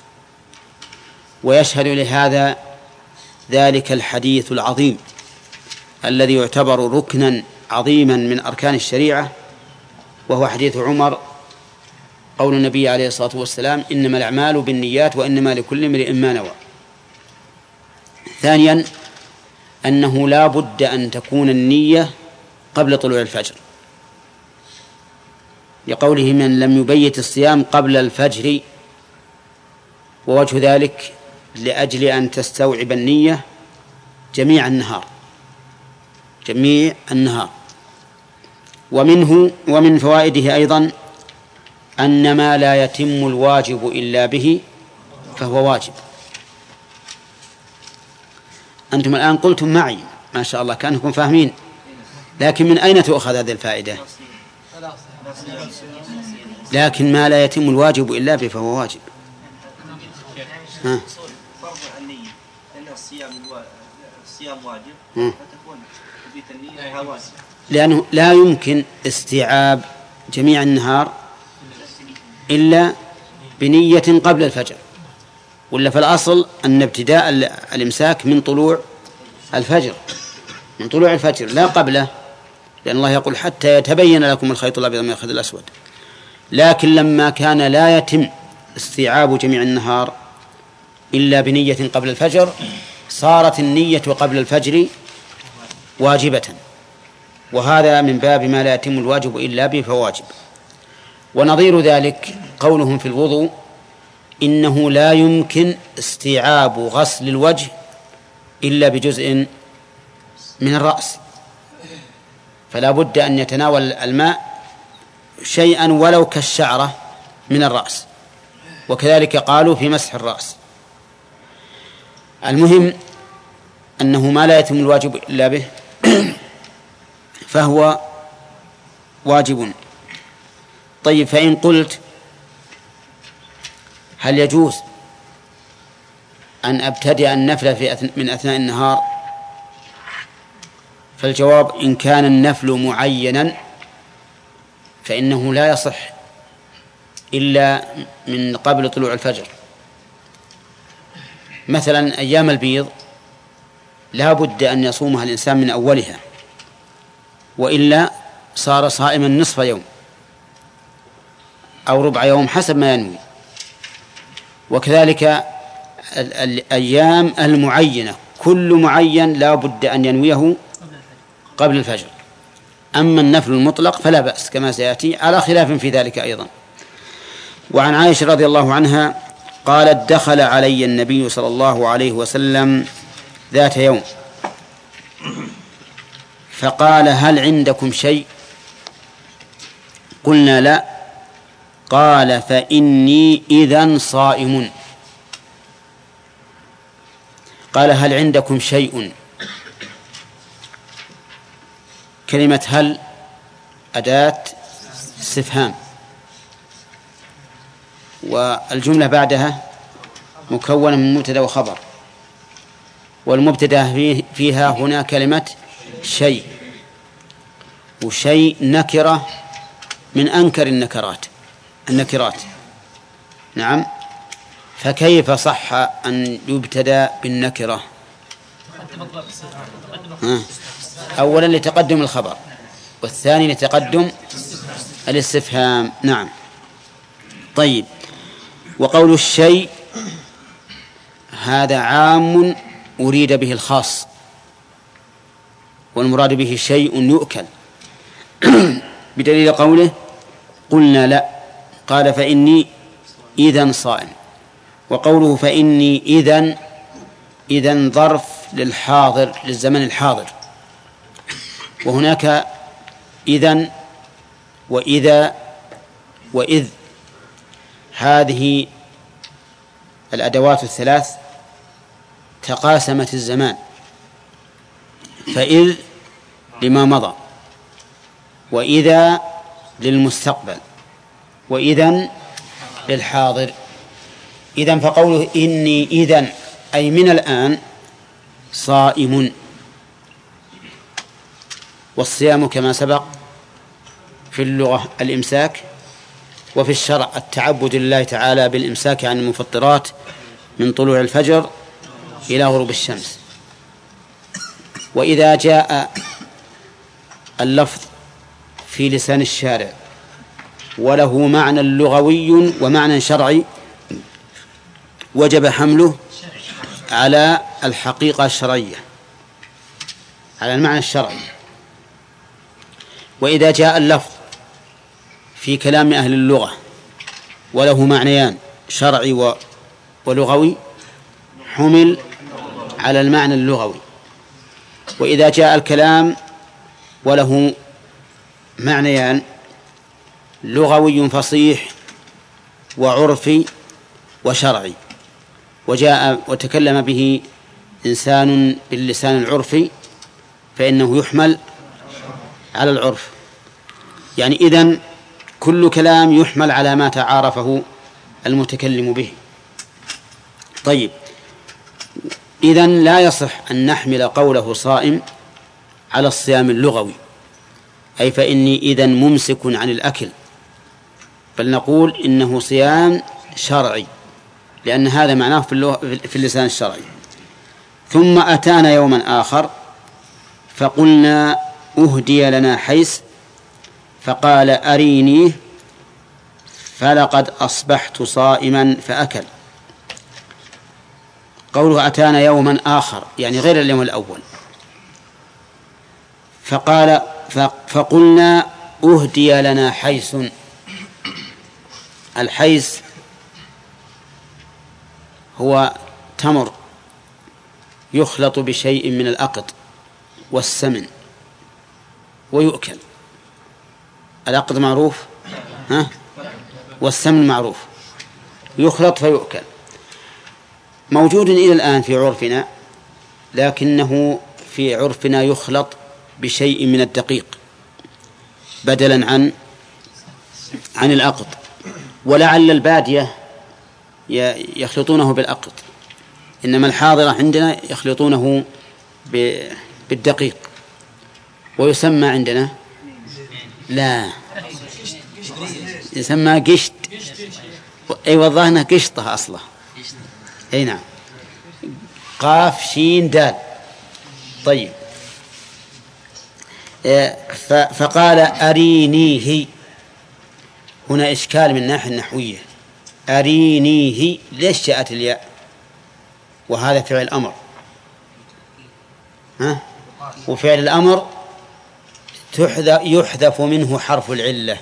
ويشهد لهذا ذلك الحديث العظيم الذي يعتبر ركنا عظيما من أركان الشريعة، وهو حديث عمر، قول النبي عليه الصلاة والسلام: إنما الأعمال بالنيات وإنما لكل امرئ ما نوى. ثانيا أنه لا بد أن تكون النية قبل طلوع الفجر، لقوله: من لم يبيت الصيام قبل الفجر. ووجه ذلك لأجل أن تستوعب النية جميع النهار. ومن فوائده أيضا أن ما لا يتم الواجب إلا به فهو واجب. أنتم الآن قلتم معي ما شاء الله كأنكم فاهمين، لكن من أين تؤخذ هذه الفائدة؟ لكن ما لا يتم الواجب إلا به فهو واجب. فرض النية لأن الصيام واجب فتكون تثبيت النية واجب، لأنه لا يمكن استيعاب جميع النهار إلا بنية قبل الفجر، ولا في الأصل أن ابتداء الإمساك من طلوع الفجر، لا قبله، لأن الله يقول: حتى يتبين لكم الخيط الأبيض من الخيط الأسود. لكن لما كان لا يتم استيعاب جميع النهار إلا بنية قبل الفجر صارت النية قبل الفجر واجبة، وهذا من باب ما لا يتم الواجب إلا به فواجب. ونظير ذلك قولهم في الوضوء: إنه لا يمكن استيعاب غسل الوجه إلا بجزء من الرأس، فلا بد أن يتناول الماء شيئا ولو كالشعرة من الرأس، وكذلك قالوا في مسح الرأس. المهم أنه ما لا يتم الواجب إلا به فهو واجب. طيب، فإن قلت: هل يجوز أن أبتدئ النفل من أثناء النهار؟ فالجواب: إن كان النفل معينا فإنه لا يصح إلا من قبل طلوع الفجر. مثلا أيام البيض لا بد أن يصومها الإنسان من أولها، وإلا صار صائما نصف يوم أو ربع يوم حسب ما ينوي. وكذلك الأيام المعينة كل معين لا بد أن ينويه قبل الفجر. أما النفل المطلق فلا بأس كما سيأتي، على خلاف في ذلك أيضا. وعن عائشة رضي الله عنها قالت: دخل علي النبي صلى الله عليه وسلم ذات يوم فقال: هل عندكم شيء؟ قلنا: لا. قال: فإني إذن صائم. قال: هل عندكم شيء كلمة هل أداة استفهام، والجملة بعدها مكونة من مبتدأ وخبر، والمبتدأ فيها هنا كلمة شيء، وشيء نكرة من أنكر النكرات. نعم، فكيف صح أن يبتدأ بالنكرة؟ أولا لتقدم الخبر، والثاني لتقدم الاستفهام. نعم. طيب، وقول الشيء هذا عام أريد به الخاص، والمراد به شيء يؤكل بدليل قوله قلنا لا، قال فإني إذن صائم. وقوله فإني إذن ظرف للحاضر، للزمن الحاضر، وهناك إذن وإذا وإذ، هذه الأدوات الثلاث تقاسمت الزمان، فإذ لما مضى، وإذا للمستقبل، وإذن للحاضر. إذن فقوله إني إذن أي من الآن صائم. والصيام كما سبق في اللغة الإمساك، وفي الشرع التعبد لله تعالى بالإمساك عن المفطرات من طلوع الفجر إلى غروب الشمس. وإذا جاء اللفظ في لسان الشارع وله معنى لغوي ومعنى شرعي وجب حمله على الحقيقة الشرعية، على المعنى الشرعي. وإذا جاء اللفظ في كلام أهل اللغة وله معنيان شرعي ولغوي حمل على المعنى اللغوي. وإذا جاء الكلام وله معنيان لغوي فصيح وعرفي وشرعي، وجاء وتكلم به إنسان باللسان العرفي فإنه يحمل على العرف. يعني إذن كل كلام يحمل على ما تعارفه المتكلم به. طيب، إذن لا يصح أن نحمل قوله صائم على الصيام اللغوي، أي فإني إذن ممسك عن الأكل، بل نقول إنه صيام شرعي، لأن هذا معناه في اللسان الشرعي. ثم أتانا يوما آخر فقلنا أهدي لنا حيث، فقال أرينيه فلقد أصبحت صائما فأكل. قوله أتانا يوما آخر يعني غير اليوم الأول. فقلنا أهدي لنا حيث. الحيث هو تمر يخلط بشيء من الأقط والسمن ويؤكل. الأقط معروف والسمن معروف، يخلط فيؤكل. موجود إلى الآن في عرفنا، لكنه في عرفنا يخلط بشيء من الدقيق بدلا عن الأقط، ولعل البادية يخلطونه بالأقط، إنما الحاضرة عندنا يخلطونه بالدقيق. ويسمى عندنا لا يسمى قشط. أي والله قشطة أصله. أي نعم، قاف شين دال. طيب، فقال أرينيه. هنا إشكال من الناحية النحوية، أرينيه ليش جاءت الياء وهذا فعل أمر؟ وفعل الأمر يحذف منه حرف العلة.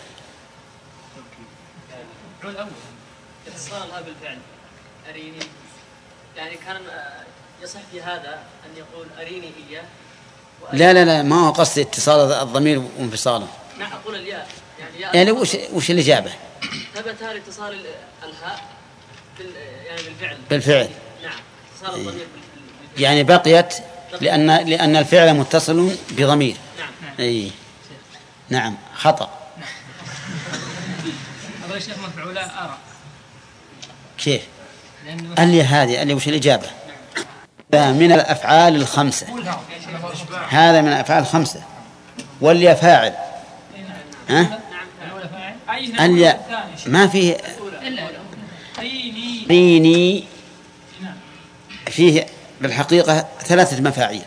اتصالها بالفعل أريني، يعني كان يصح في هذا أن يقول أريني إياه. لا ما هو قصد اتصال الضمير وانفصاله. نعم، أقول الياء يعني وش الإجابة؟ ثبت اتصال الهاء يعني بالفعل. نعم، اتصال الضمير يعني بقيت لأن الفعل متصل بضمير. نعم. أي نعم خطأ. أقول الشيخ مفعولا أرى. كيف؟ اللي هذه اللي وش الإجابة؟ من الأفعال الخمسة، هذا من الأفعال الخمسة. واللي فاعل اللي ما فيه ريني فيه بالحقيقة ثلاثة مفاعيل،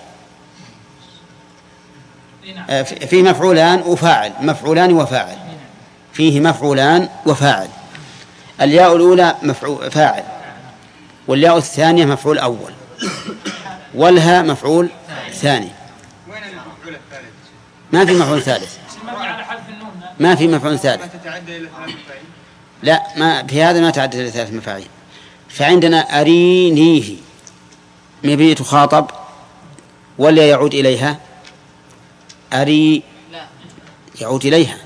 فيه مفعولان وفاعل، مفعولان وفاعل، فيه مفعولان وفاعل. الياء الأولى فاعل، والياء الثانية مفعول أول، والها مفعول ثاني. ما في مفعول ثالث، ما في مفعول ثالث، لا ما في هذا، ما تعدد إلى ثلاث مفاعيل. فعندنا أرينيه مبي تخاطب ولا يعود إليها؟ أري يعود إليها.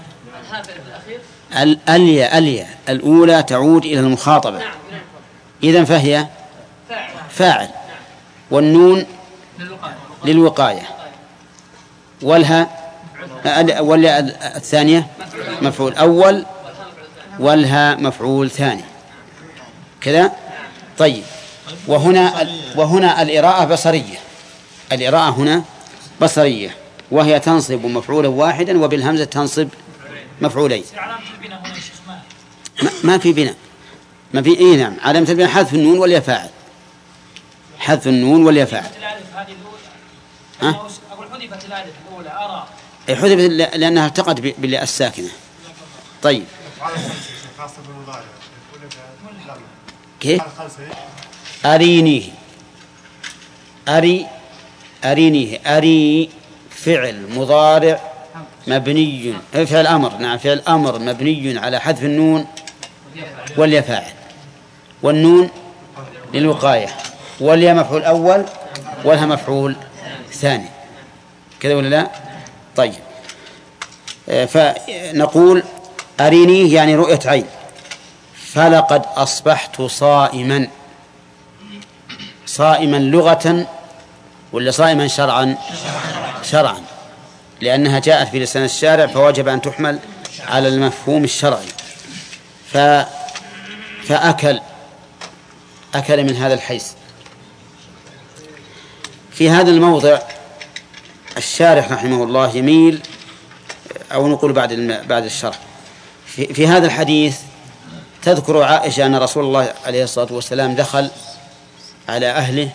اليا الأولى تعود إلى المخاطبة، إذن فهي فاعل، والنون للوقاية، والها الثانية مفعول أول، والها مفعول ثاني كذا. طيب، وهنا الإراءة بصرية، الإراءة هنا بصرية، وهي تنصب مفعولا واحدا وبالهمزة تنصب مفعولين. ما في بناء، ما في. إيه نعم، علامة البناء حذف النون والياء فاعل، حذف النون والياء فاعل. أقول حذفت الألف الأولى أرى، حذفت لأنها التقت بالياء الساكنة. طيب كيف؟ أرينيه، أرينيه، أري فعل مضارع مبني، فعل أمر، نعم فعل أمر مبني على حذف النون والياء فاعل، والنون للوقاية، والياء مفعول أول، والها مفعول ثاني كذا ولا لا؟ طيب، فنقول أرينيه يعني رؤية عين. فلقد أصبحت صائما، صائما لغة ولا صائما شرعا؟ شرعا، لأنها جاءت في لسان الشارع فوجب أن تحمل على المفهوم الشرعي. فأكل من هذا الحيث. في هذا الموضع الشارح رحمه الله يميل، أو نقول بعد الشرح، في هذا الحديث تذكر عائشة أن رسول الله عليه الصلاة والسلام دخل على أهله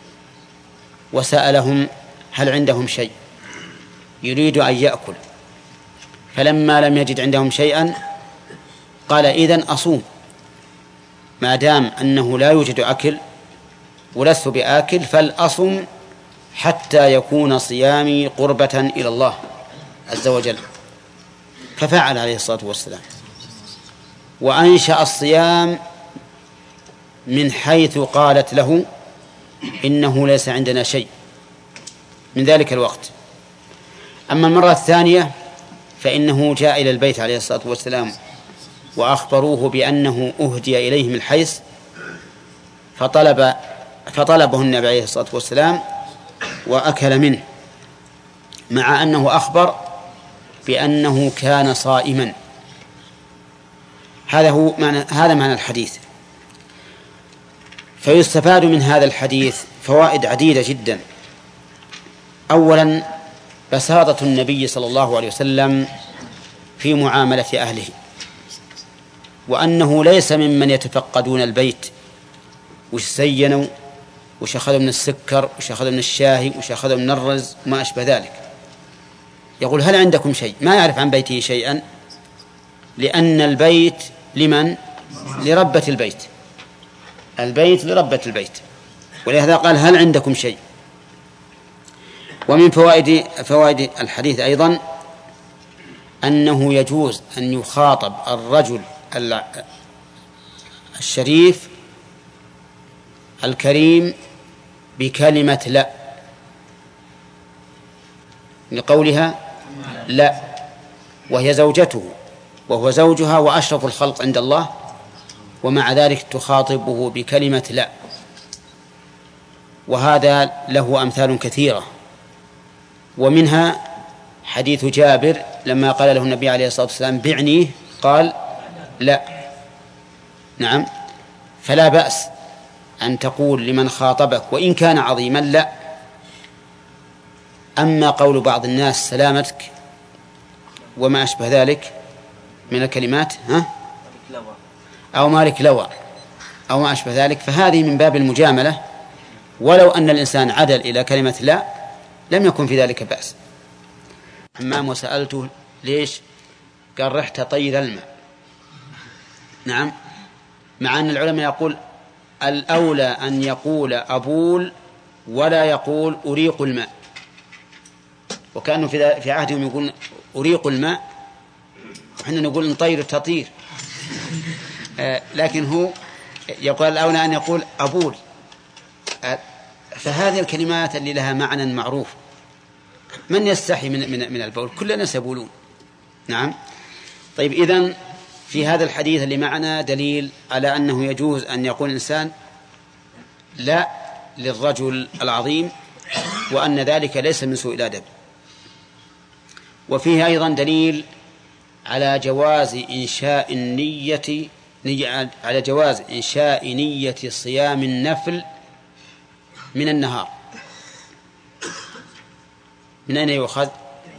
وسألهم هل عندهم شيء، يريد أن يأكل، فلما لم يجد عندهم شيئا قال إذن أصوم، ما دام أنه لا يوجد أكل ولست بآكل فالأصم حتى يكون صيامي قربة إلى الله عز وجل. ففعل عليه الصلاة والسلام، وأنشأ الصيام من حيث قالت له إنه ليس عندنا شيء من ذلك الوقت. أما المرة الثانية فإنه جاء إلى البيت عليه الصلاة والسلام وأخبروه بأنه أهدي إليهم الحيث، فطلبه النبي عليه الصلاة والسلام وأكل منه، مع أنه أخبر بأنه كان صائما. هذا معنى الحديث. فيستفاد من هذا الحديث فوائد عديدة جدا. أولا بساطة النبي صلى الله عليه وسلم في معاملة أهله، وأنه ليس ممن يتفقدون البيت وش زينوا وش أخذوا من السكر وش أخذوا من الشاهي وش أخذوا من الرز وما أشبه ذلك. يقول هل عندكم شيء؟ ما يعرف عن بيته شيئا، لأن البيت لمن؟ لربة البيت، البيت لربة البيت، ولهذا قال هل عندكم شيء. ومن فوائد الحديث أيضا أنه يجوز أن يخاطب الرجل الشريف الكريم بكلمة لا، لقولها لا، وهي زوجته وهو زوجها وأشرف الخلق عند الله، ومع ذلك تخاطبه بكلمة لا. وهذا له أمثال كثيرة، ومنها حديث جابر لما قال له النبي عليه الصلاة والسلام بعنيه قال لا. نعم، فلا بأس أن تقول لمن خاطبك وإن كان عظيما لا. أما قول بعض الناس سلامتك وما أشبه ذلك من الكلمات أو مالك لوى أو ما أشبه ذلك، فهذه من باب المجاملة، ولو أن الإنسان عدل إلى كلمة لا لم يكن في ذلك بأس. حمام وسألته ليش؟ قال رحت طير الماء. نعم، مع أن العلماء يقول الأولى أن يقول أبول ولا يقول أريق الماء، وكانوا في عهدهم يقول أريق الماء، وحنا نقول نطير تطير. لكن هو يقول الأولى أن يقول أبول. فهذه الكلمات اللي لها معنى معروف، من يستحي من البول؟ كل الناس يبولون. نعم. طيب، إذن في هذا الحديث اللي معنا دليل على أنه يجوز أن يقول الإنسان لا للرجل العظيم، وأن ذلك ليس من سوء الأدب. وفيه أيضا دليل على جواز إنشاء نية صيام النفل من النهار. من أين يؤخذ؟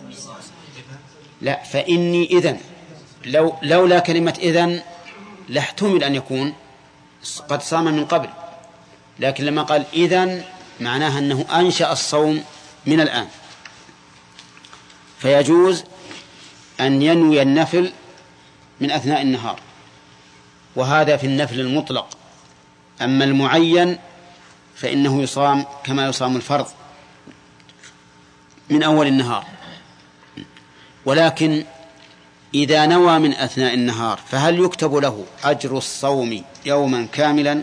لا، فإني إذن لولا كلمة إذن لاحتمل أن يكون قد صام من قبل، لكن لما قال إذن معناها أنه أنشأ الصوم من الآن، فيجوز أن ينوي النفل من أثناء النهار، وهذا في النفل المطلق. أما المعين فإنه يصام كما يصام الفرض من أول النهار. ولكن إذا نوى من أثناء النهار فهل يكتب له أجر الصوم يوما كاملا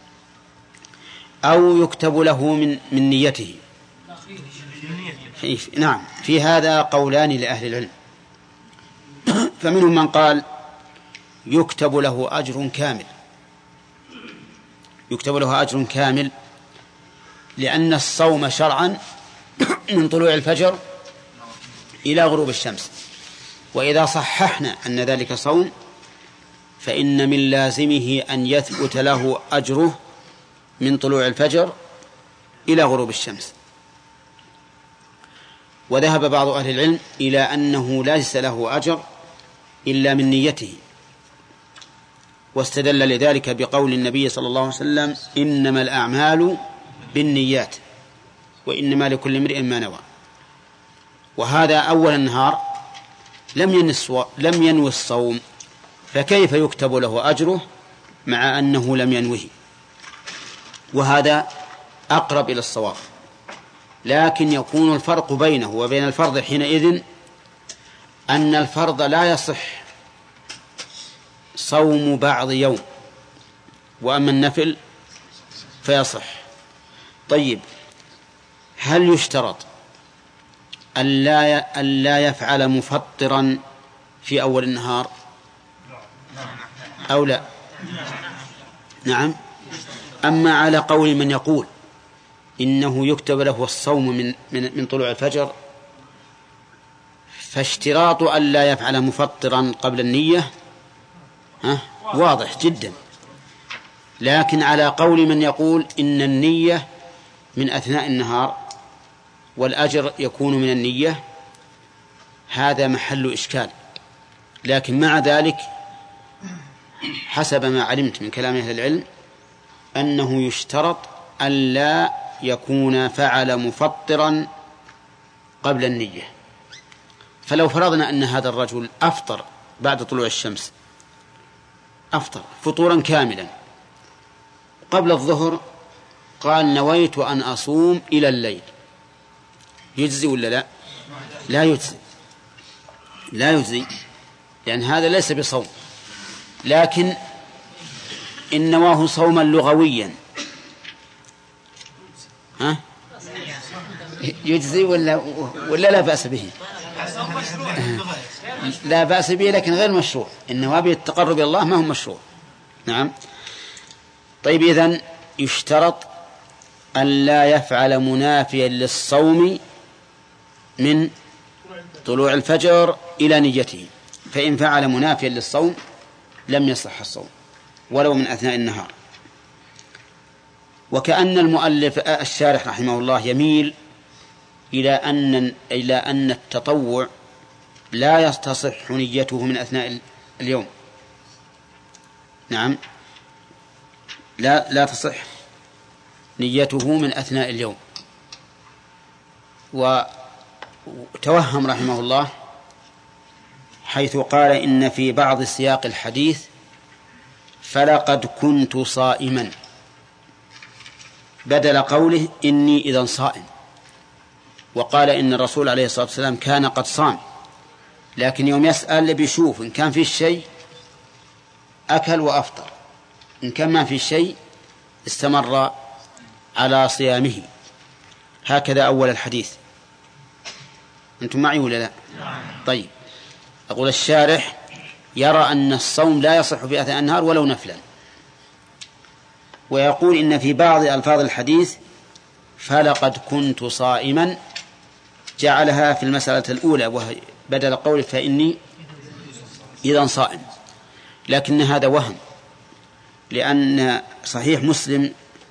أو يكتب له من نيته؟ نعم، في هذا قولان لأهل العلم. فمنهم من قال يكتب له أجر كامل، لأن الصوم شرعا من طلوع الفجر إلى غروب الشمس، وإذا صححنا أن ذلك صوم فإن من لازمه أن يثبت له أجره من طلوع الفجر إلى غروب الشمس. وذهب بعض أهل العلم إلى أنه ليس له أجر إلا من نيته، واستدل لذلك بقول النبي صلى الله عليه وسلم إنما الأعمال بالنيات وإنما لكل امرئ ما نوى. وهذا أول النهار لم ينوي الصوم، فكيف يكتب له أجره مع أنه لم ينوه؟ وهذا أقرب إلى الصواب. لكن يكون الفرق بينه وبين الفرض حينئذ أن الفرض لا يصح صوم بعض يوم، وأما النفل فيصح. طيب، هل يشترط ألا يفعل مفطرا في أول النهار أو لا؟ نعم. أما على قول من يقول إنه يكتب له الصوم من طلوع الفجر، فاشتراط ألا يفعل مفطرا قبل النية واضح جدا. لكن على قول من يقول إن النية من أثناء النهار والأجر يكون من النية، هذا محل إشكال. لكن مع ذلك حسب ما علمت من كلام أهل العلم أنه يشترط ألا يكون فعل مفطرا قبل النية. فلو فرضنا أن هذا الرجل أفطر بعد طلوع الشمس، أفطر فطورا كاملا قبل الظهر، قال نويت أن أصوم إلى الليل، يجزي ولا لا؟ لا يجزي، لأن هذا ليس بصوم. لكن إن نواه صوما لغويا يجزي ولا لا بأس به؟ لا بأس به، لكن غير مشروع. النواب التقرب إلى الله ما هو مشروع. نعم. طيب، إذن يشترط أن لا يفعل منافيا للصوم من طلوع الفجر إلى نيته، فإن فعل منافيا للصوم لم يصح الصوم ولو من أثناء النهار. وكأن المؤلف الشارح رحمه الله يميل إلى أن التطوع لا تصح نيته من أثناء اليوم. نعم، لا تصح نيته من أثناء اليوم. وتوهم رحمه الله حيث قال إن في بعض سياق الحديث فلقد كنت صائما بدل قوله إني إذا صائم، وقال إن الرسول عليه الصلاة والسلام كان قد صام، لكن يوم يسأل بيشوف إن كان في شيء أكل وأفطر، إن كان ما في شيء استمر على صيامه. هكذا أول الحديث. أنتم معي ولا لا؟ طيب، أقول الشارح يرى أن الصوم لا يصح في أثناء النهار ولو نفلا، ويقول إن في بعض ألفاظ الحديث فلقد كنت صائما جعلها في المسألة الأولى وهي بدل قول فإني إذا صائم، لكن هذا وهم، لأن صحيح مسلم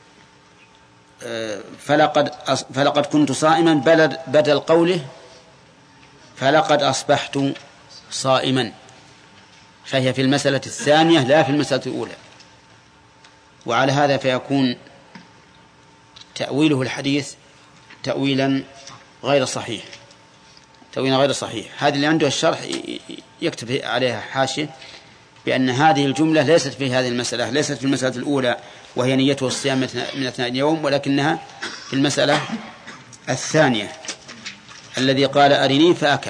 فلقد كنت صائما بدل قوله فلقد أصبحت صائما، فهي في المسألة الثانية لا في المسألة الأولى. وعلى هذا فيكون تأويله الحديث تأويلا غير صحيح، تأويلا غير صحيح. هذه اللي عنده الشرح يكتب عليها حاشية بأن هذه الجملة ليست في هذه المسألة، ليست في المسألة الأولى وهي نيته الصيام من أثناء اليوم، ولكنها في المسألة الثانية الذي قال أرني فأكل.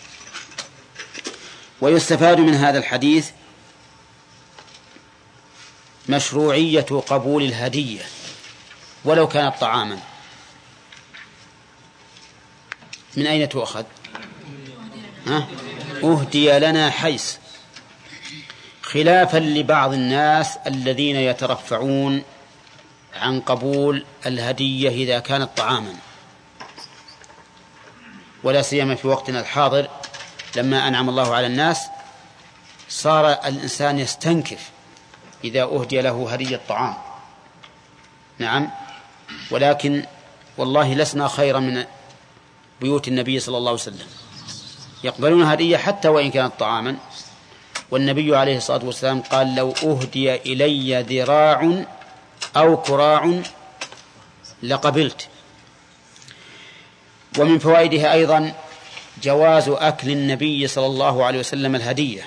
ويستفاد من هذا الحديث مشروعية قبول الهدية ولو كانت طعاما. من أين تؤخذ؟ أهدي لنا حيث، خلافا لبعض الناس الذين يترفعون عن قبول الهدية إذا كانت طعاما، ولا سيما في وقتنا الحاضر لما أنعم الله على الناس صار الإنسان يستنكف إذا أهدي له هدية طعام. نعم، ولكن والله لسنا خيرا من بيوت النبي صلى الله عليه وسلم، يقبلون هدية حتى وإن كانت طعاما. والنبي عليه الصلاة والسلام قال لو أهدي إلي ذراع أو كراع لقبلت. ومن فوائدها أيضا جواز أكل النبي صلى الله عليه وسلم الهدية.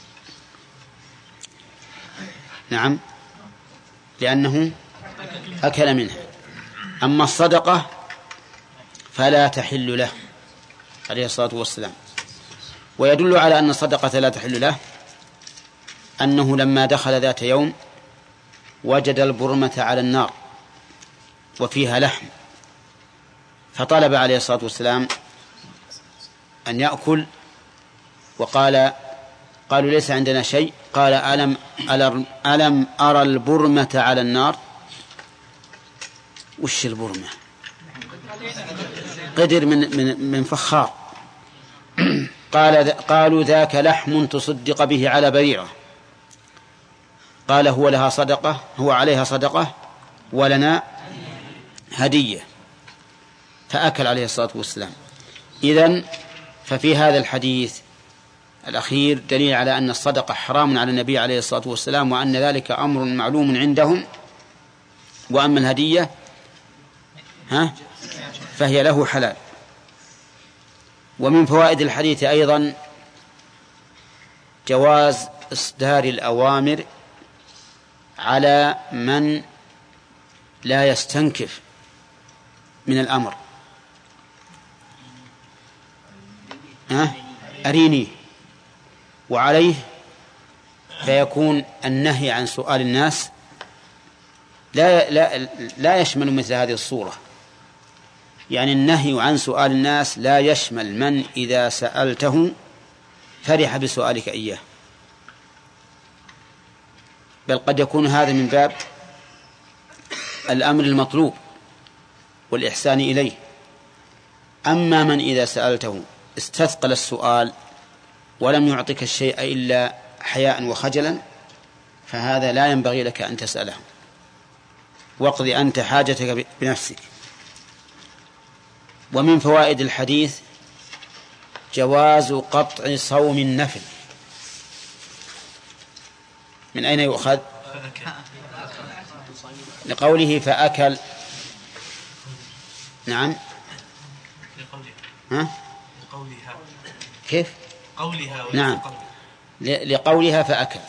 نعم، لأنه أكل منها. أما الصدقة فلا تحل له عليه الصلاة والسلام. ويدل على أن الصدقة لا تحل له أنه لما دخل ذات يوم وجد البرمة على النار وفيها لحم، فطلب عليه الصلاة والسلام أن يأكل، قالوا ليس عندنا شيء. قال ألم أرى البرمة على النار؟ وش البرمة؟ قدر من فخار. قالوا ذاك لحم تصدق به على بريرة. قال هو عليها صدقة ولنا هدية، فأكل عليه الصلاة والسلام. إذن ففي هذا الحديث الأخير دليل على أن الصدقة حرام على النبي عليه الصلاة والسلام، وأن ذلك أمر معلوم عندهم. وأما الهدية فهي له حلال. ومن فوائد الحديث أيضا جواز إصدار الأوامر على من لا يستنكف من الأمر. أريني، وعليه فيكون النهي عن سؤال الناس لا يشمل مثل هذه الصورة. يعني النهي عن سؤال الناس لا يشمل من إذا سألته فرح بسؤالك إياه، بل قد يكون هذا من باب الأمر المطلوب والإحسان إليه. أما من إذا سألته استثقل السؤال ولم يعطك الشيء إلا حياء وخجلا فهذا لا ينبغي لك أن تسأله، واقض أنت حاجتك بنفسك. ومن فوائد الحديث جواز قطع صوم النفل. من أين يؤخذ؟ لقوله فأكل. نعم. ها؟ كيف؟ نعم، لقولها فأكل،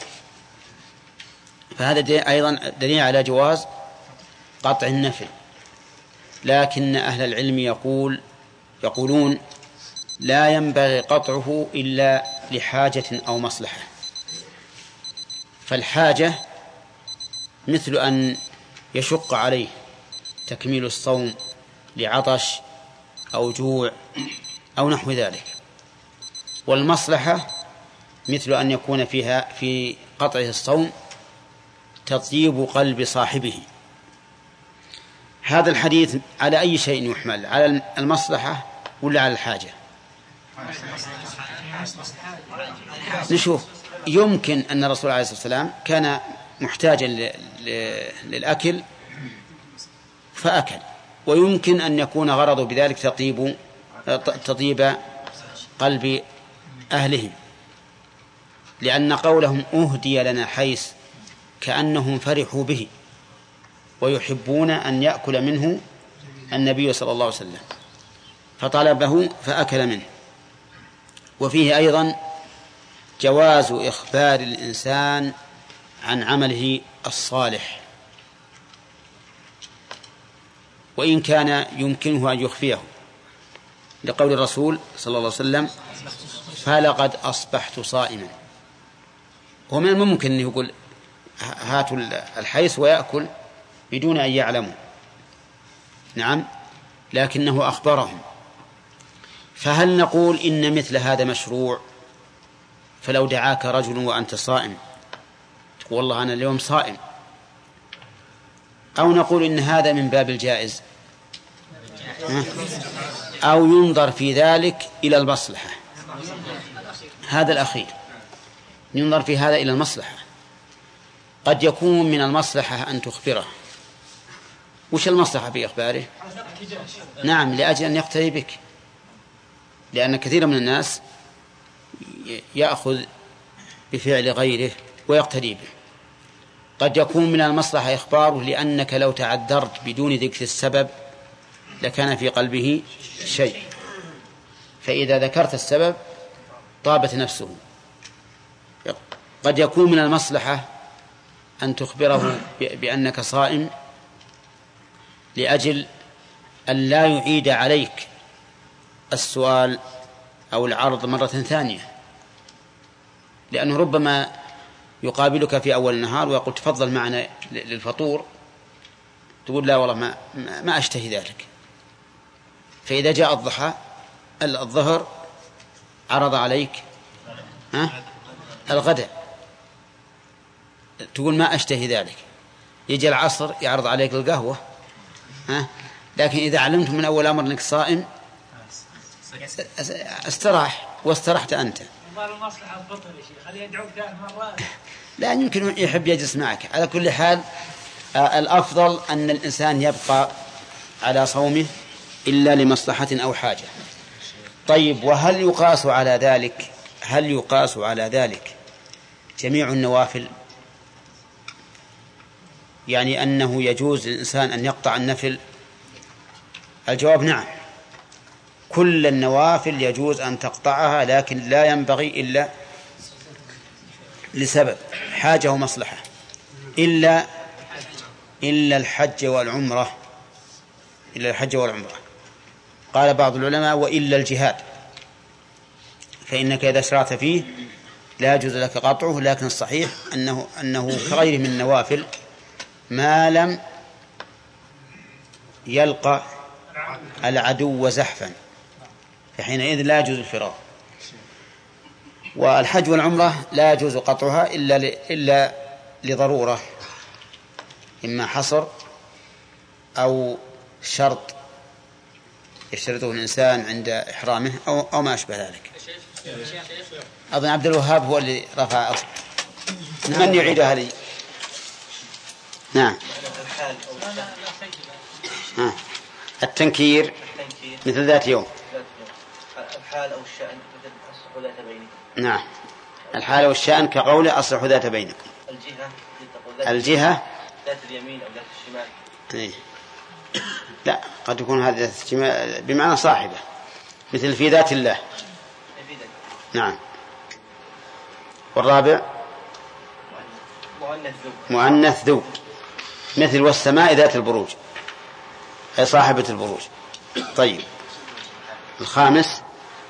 فهذا أيضا دليل على جواز قطع النفل. لكن أهل العلم يقولون لا ينبغي قطعه إلا لحاجة أو مصلحة. فالحاجة مثل أن يشق عليه تكميل الصوم لعطش أو جوع أو نحو ذلك، والمصلحة مثل أن يكون فيها في قطعه الصوم تطيب قلب صاحبه. هذا الحديث على أي شيء يحمل؟ على المصلحة ولا على الحاجة؟ نشوف. يمكن أن الرسول عليه الصلاة والسلام كان محتاجا للأكل فأكل، ويمكن أن يكون غرضه بذلك تطيب قلب أهلهم، لأن قولهم أهدي لنا حيث كأنهم فرحوا به ويحبون أن يأكل منه النبي صلى الله عليه وسلم فطلبه فأكل منه. وفيه أيضا جواز إخبار الإنسان عن عمله الصالح وإن كان يمكنه أن يخفيه، لقول الرسول صلى الله عليه وسلم فلقد أصبحت صائما. ومن الممكن أن يقول هاتوا الحيث ويأكل بدون أن يعلموا، نعم، لكنه أخبرهم. فهل نقول إن مثل هذا مشروع؟ فلو دعاك رجل وأنت صائم تقول والله أنا اليوم صائم، أو نقول إن هذا من باب الجائز، أو ينظر في ذلك إلى المصلحة؟ هذا الأخير، ينظر في هذا إلى المصلحة. قد يكون من المصلحة أن تخبره. وش المصلحة في إخباره؟ نعم، لأجل أن يقتدي بك، لأن كثير من الناس يأخذ بفعل غيره ويقتدي به. قد يكون من المصلحة إخباره لأنك لو تعذرت بدون ذكر السبب لكان في قلبه شيء، فإذا ذكرت السبب طابت نفسه. قد يكون من المصلحة أن تخبره بأنك صائم لأجل أن لا يعيد عليك السؤال أو العرض مرة ثانية، لأنه ربما يقابلك في أول النهار ويقول تفضل معنا للفطور، تقول لا والله ما أشتهي ذلك. فإذا جاء الظهر عرض عليك الغداء تقول ما أشتهي ذلك. يجي العصر يعرض عليك القهوة، لكن إذا علمت من أول أمر أنك صائم استراح واسترحت أنت. المصلحة بطل يا شيخ، خليه يدعوك 3 مرات. لا يمكن يحب يجلس معك. على كل حال الأفضل أن الإنسان يبقى على صومه إلا لمصلحة أو حاجة. طيب، وهل يقاس على ذلك جميع النوافل؟ يعني أنه يجوز للإنسان أن يقطع النفل؟ الجواب نعم، كل النوافل يجوز أن تقطعها، لكن لا ينبغي إلا لسبب حاجة ومصلحة، إلا الحج والعمرة. قال بعض العلماء وإلا الجهاد، فإنك إذا أسرعت فيه لا يجوز لك قطعه. لكن الصحيح أنه كغيره من النوافل ما لم يلقى العدو زحفا، فحينئذ لا يجوز الفرار. والحج والعمرة لا يجوز قطعها إلا لضرورة، إما حصر أو شرط يشترطه الإنسان عند إحرامه أو ما أشبه ذلك. أظن عبد الوهاب هو اللي رفع أصل. من يعيدها لي؟ نعم. التنكير مثل ذات يوم. الحال أو الشأن مثل أصلح ذات بينكم. نعم. الحال والشأن كقوله أصلح ذات بينكم. الجهة ذات اليمين أو ذات الشمال. إيه. لا، قد تكون هذه بمعنى صاحبة، مثل في ذات الله. نعم. والرابع مؤنث ذو، مثل والسماء ذات البروج، أي صاحبة البروج. طيب. الخامس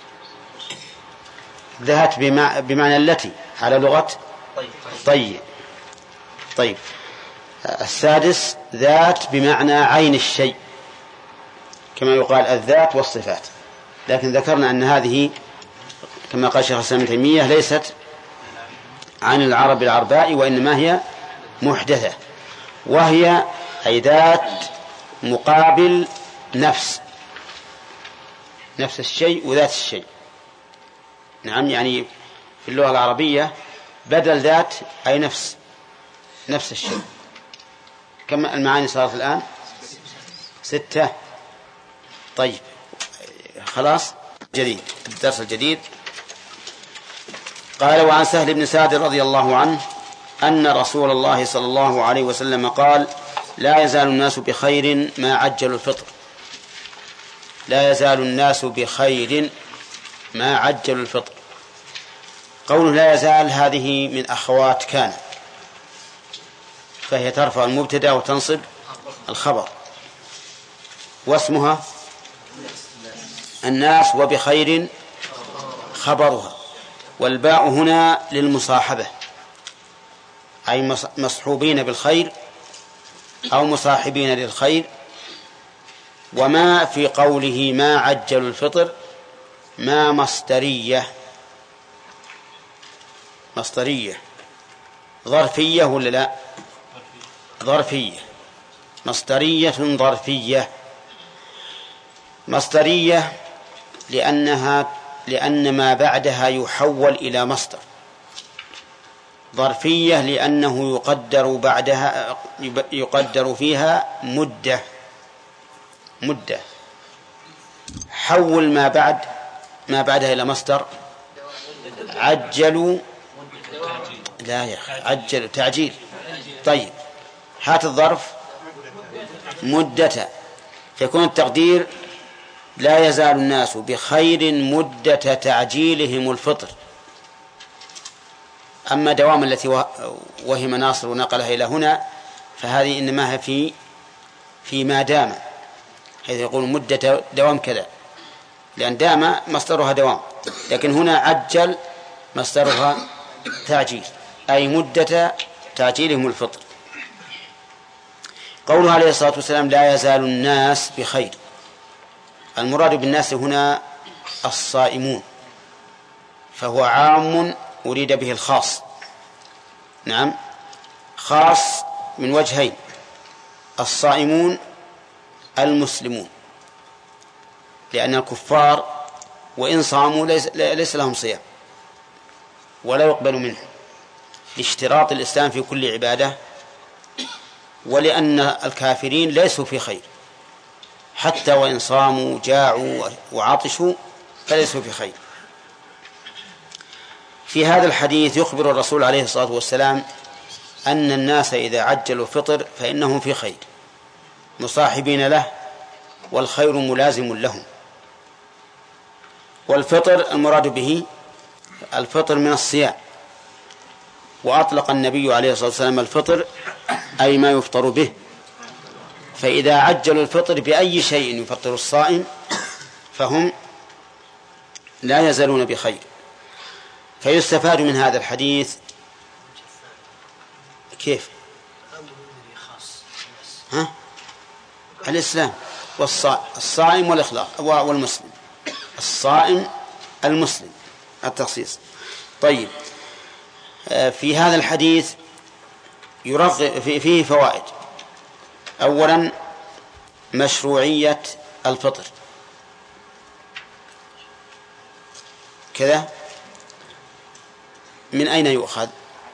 ذات بمعنى التي على لغة طيب. السادس ذات بمعنى عين الشيء، كما يقال الذات والصفات، لكن ذكرنا أن هذه كما قال شيخ الإسلام ابن تيمية ليست عن العرب العرباء، وإنما هي محدثة، وهي أي ذات مقابل نفس الشيء وذات الشيء. نعم، يعني في اللغة العربية بدل ذات أي نفس الشيء. كم المعاني صارت الآن؟ 6. طيب، خلاص. جديد الدرس الجديد. قال: وعن سهل بن سعد رضي الله عنه أن رسول الله صلى الله عليه وسلم قال: لا يزال الناس بخير ما عجلوا الفطر. لا يزال الناس بخير ما عجلوا الفطر. قوله لا يزال هذه من أخوات كان، فهي ترفع المبتدأ وتنصب الخبر، واسمها الناس، وبخير خبرها، والباء هنا للمصاحبة، أي مصحوبين بالخير أو مصاحبين للخير. وما في قوله ما عجلوا الفطر ما مصدرية ظرفية ولا لا؟ ظرفية، مصدرية ظرفية. مصدرية لأن ما بعدها يحول إلى مصدر. ظرفية لأنه يقدر فيها مدة. حول ما بعدها إلى مصدر. عجلوا، لا يا أخي، عجلوا تعجيل. طيب، هات الظرف مدة، فيكون التقدير لا يزال الناس بخير مدة تعجيلهم الفطر. أما دوام التي وهم ناصر ونقلها إلى هنا فهذه إنما هي في ما دام، حيث يقول مدة دوام كذا، لأن دام مصدرها دوام، لكن هنا عجل مصدرها تعجيل، أي مدة تعجيلهم الفطر. قوله عليه الصلاة والسلام لا يزال الناس بخير، المراد بالناس هنا الصائمون، فهو عام أريد به الخاص. نعم، خاص من وجهين: الصائمون المسلمون، لأن الكفار وإن صاموا ليس لهم صيام ولا يقبل منهم، لاشتراط الإسلام في كل عبادة، ولأن الكافرين ليسوا في خير، حتى وإن صاموا جاعوا وعطشوا فليسوا في خير. في هذا الحديث يخبر الرسول عليه الصلاة والسلام أن الناس إذا عجلوا الفطر فإنهم في خير مصاحبين له، والخير ملازم لهم. والفطر المراد به الفطر من الصيام، وأطلق النبي عليه الصلاة والسلام الفطر أي ما يفطر به، فإذا عجلوا الفطر بأي شيء يفطر الصائم فهم لا يزالون بخير. فيستفاد من هذا الحديث كيف الإسلام والصائم والإخلاص والمسلم، الصائم المسلم التخصيص. طيب، في هذا الحديث فيه فوائد. أولا مشروعية الفطر، كذا من أين يؤخذ؟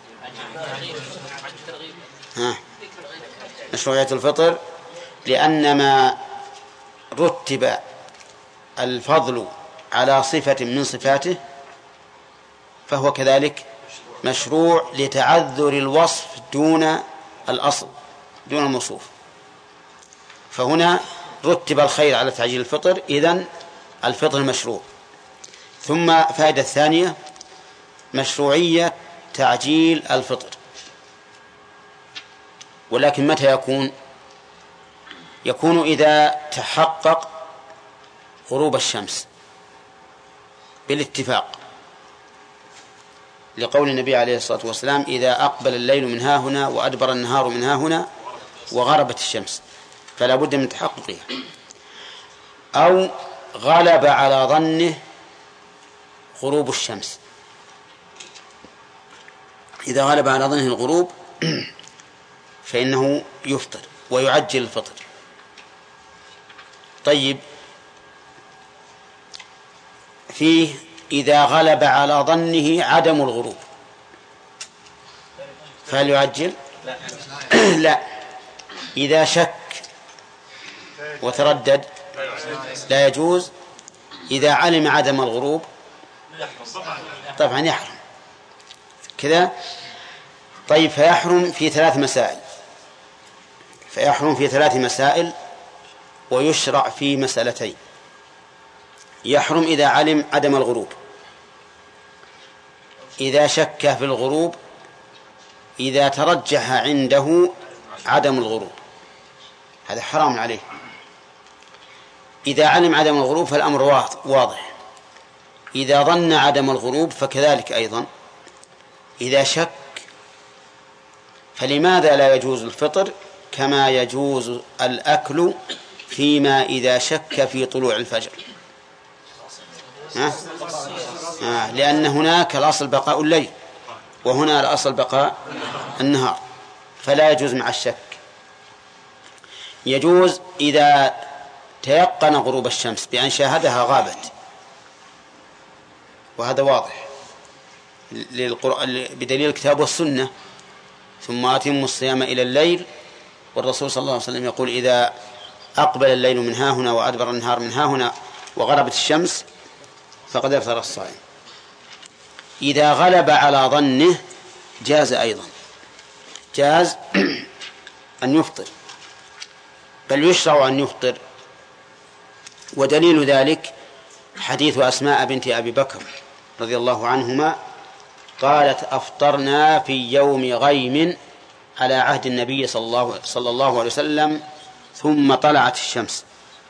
مشروعية الفطر لأن ما رتب الفضل على صفة من صفاته فهو كذلك مشروع لتعذر الوصف دون الأصل دون الموصوف. فهنا رتب الخير على تعجيل الفطر، إذن الفطر مشروع. ثم فائدة ثانية مشروعية تعجيل الفطر، ولكن متى يكون إذا تحقق غروب الشمس بالاتفاق، لقول النبي عليه الصلاة والسلام إذا أقبل الليل من ها هنا وأدبر النهار من ها هنا وغربت الشمس، فلا بد من تحققها. أو غلب على ظنه غروب الشمس، إذا غلب على ظنه الغروب فإنه يفطر ويعجل الفطر. طيب فيه إذا غلب على ظنه عدم الغروب فهل يعجل؟ لا. إذا شك وتردد لا يجوز. إذا علم عدم الغروب طبعا يحرم كذا. طيب فيحرم في ثلاث مسائل ويشرع في مسألتين. يحرم إذا علم عدم الغروب، إذا شك في الغروب، إذا ترجح عنده عدم الغروب، هذا حرام عليه. إذا علم عدم الغروب فالأمر واضح. إذا ظن عدم الغروب فكذلك أيضا. إذا شك فلماذا لا يجوز الفطر كما يجوز الأكل فيما إذا شك في طلوع الفجر؟ لأن هناك الأصل بقاء الليل وهنا الأصل بقاء النهار، فلا يجوز مع الشك. يجوز إذا تيقن غروب الشمس بأن شاهدها غابت، وهذا واضح بدليل الكتاب والسنة. ثم أتموا الصيام إلى الليل، والرسول صلى الله عليه وسلم يقول إذا أقبل الليل من ها هنا وأدبر النهار من ها هنا وغربت الشمس فقد أفطر الصائم. إذا غلب على ظنه جاز أيضا، جاز أن يفطر، بل يشرع أن يفطر. ودليل ذلك حديث أسماء بنت أبي بكر رضي الله عنهما قالت أفطرنا في يوم غيم على عهد النبي صلى الله عليه وسلم ثم طلعت الشمس.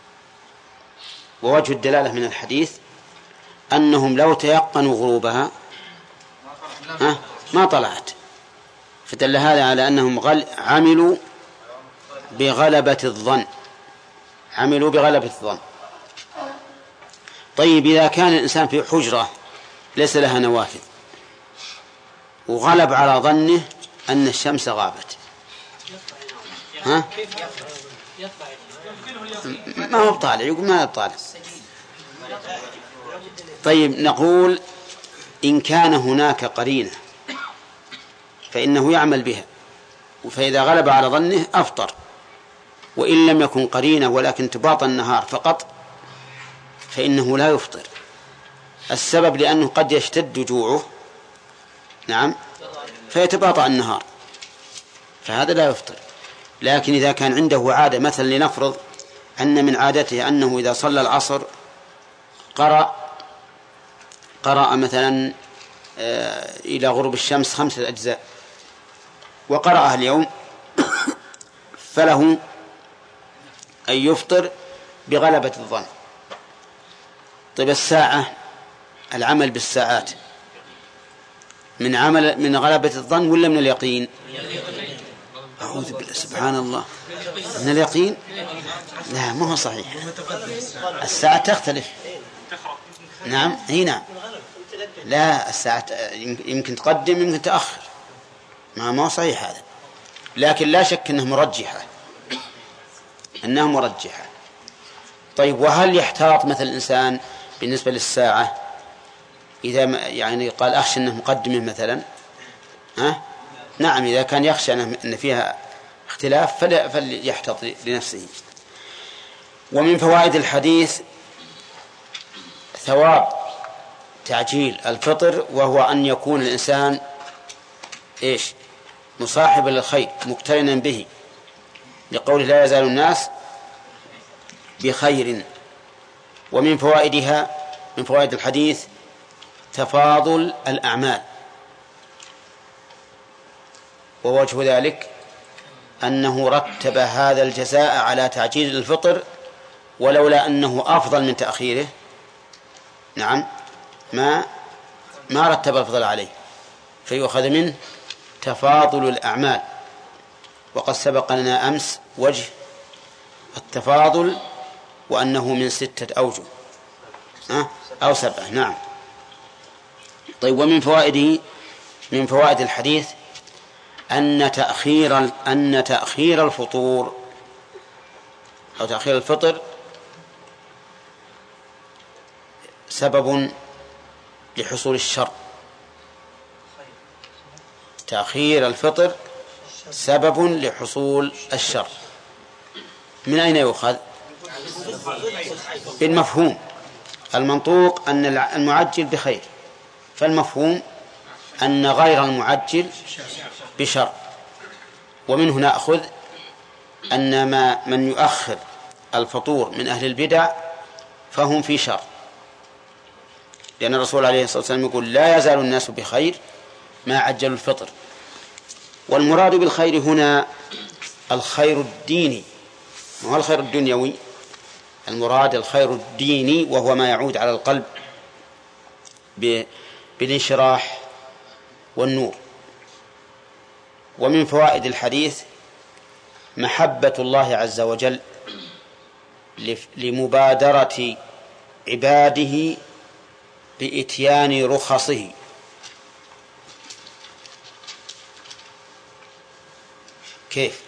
ووجه الدلالة من الحديث أنهم لو تيقنوا غروبها ما طلعت، فدل هذا على أنهم عملوا بغلبة الظن. طيب إذا كان الإنسان في حجرة ليس لها نوافذ وغلب على ظنه أن الشمس غابت، ما هو بطالع، يقول ما بطالع. طيب نقول إن كان هناك قرينة فإنه يعمل بها، فإذا غلب على ظنه أفطر. وإن لم يكن قرينة ولكن انتباط النهار فقط فإنه لا يفطر. السبب لأنه قد يشتد جوعه فيتباطأ النهار، فهذا لا يفطر. لكن إذا كان عنده عادة، مثلا لنفرض أن من عادته أنه إذا صلى العصر قرأ مثلا إلى غروب الشمس 5 أجزاء وقرأها اليوم فله أن يفطر بغلبة الظن. طيب الساعة، العمل بالساعات من غلبة الظن ولا من اليقين؟ أعوذ بالله، سبحان الله، من اليقين؟ لا، ما هو صحيح، الساعة تختلف. نعم، لا، الساعة يمكن تقدم يمكن تأخر، ما هو صحيح هذا. لكن لا شك أنها مرجحة. طيب وهل يحتاط مثل الإنسان بالنسبة للساعة إذا يعني قال أخشى أنه مقدمه مثلا، نعم إذا كان يخشى أن فيها اختلاف فليحتط لنفسه. ومن فوائد الحديث ثواب تعجيل الفطر، وهو أن يكون الإنسان مصاحبا للخير مقترنا به، لقوله لا يزال الناس بخير. ومن فوائدها من فوائد الحديث تفاضل الأعمال، ووجه ذلك أنه رتب هذا الجزاء على تعجيل الفطر، ولولا أنه أفضل من تأخيره نعم ما رتب الفضل عليه، فيؤخذ منه تفاضل الأعمال. وقد سبق لنا أمس وجه التفاضل وأنه من 6 أوجه أو 7. نعم. طيب، ومن فوائده من فوائد الحديث أن تأخير الفطور أو تأخير الفطر سبب لحصول الشر. تأخير الفطر سبب لحصول الشر. من أين يؤخذ؟ بالمفهوم. المنطوق أن المعجل بخير، فالمفهوم أن غير المعجل بشر. ومنه نأخذ أن من يؤخر الفطور من أهل البدع فهم في شر، لأن الرسول عليه الصلاة والسلام يقول لا يزال الناس بخير ما عجلوا الفطر. والمراد بالخير هنا الخير الديني، ما هو الخير الدنيوي، المراد الخير الديني، وهو ما يعود على القلب بالانشراح والنور. ومن فوائد الحديث محبة الله عز وجل لمبادرة عباده بإتيان رخصه. كيف؟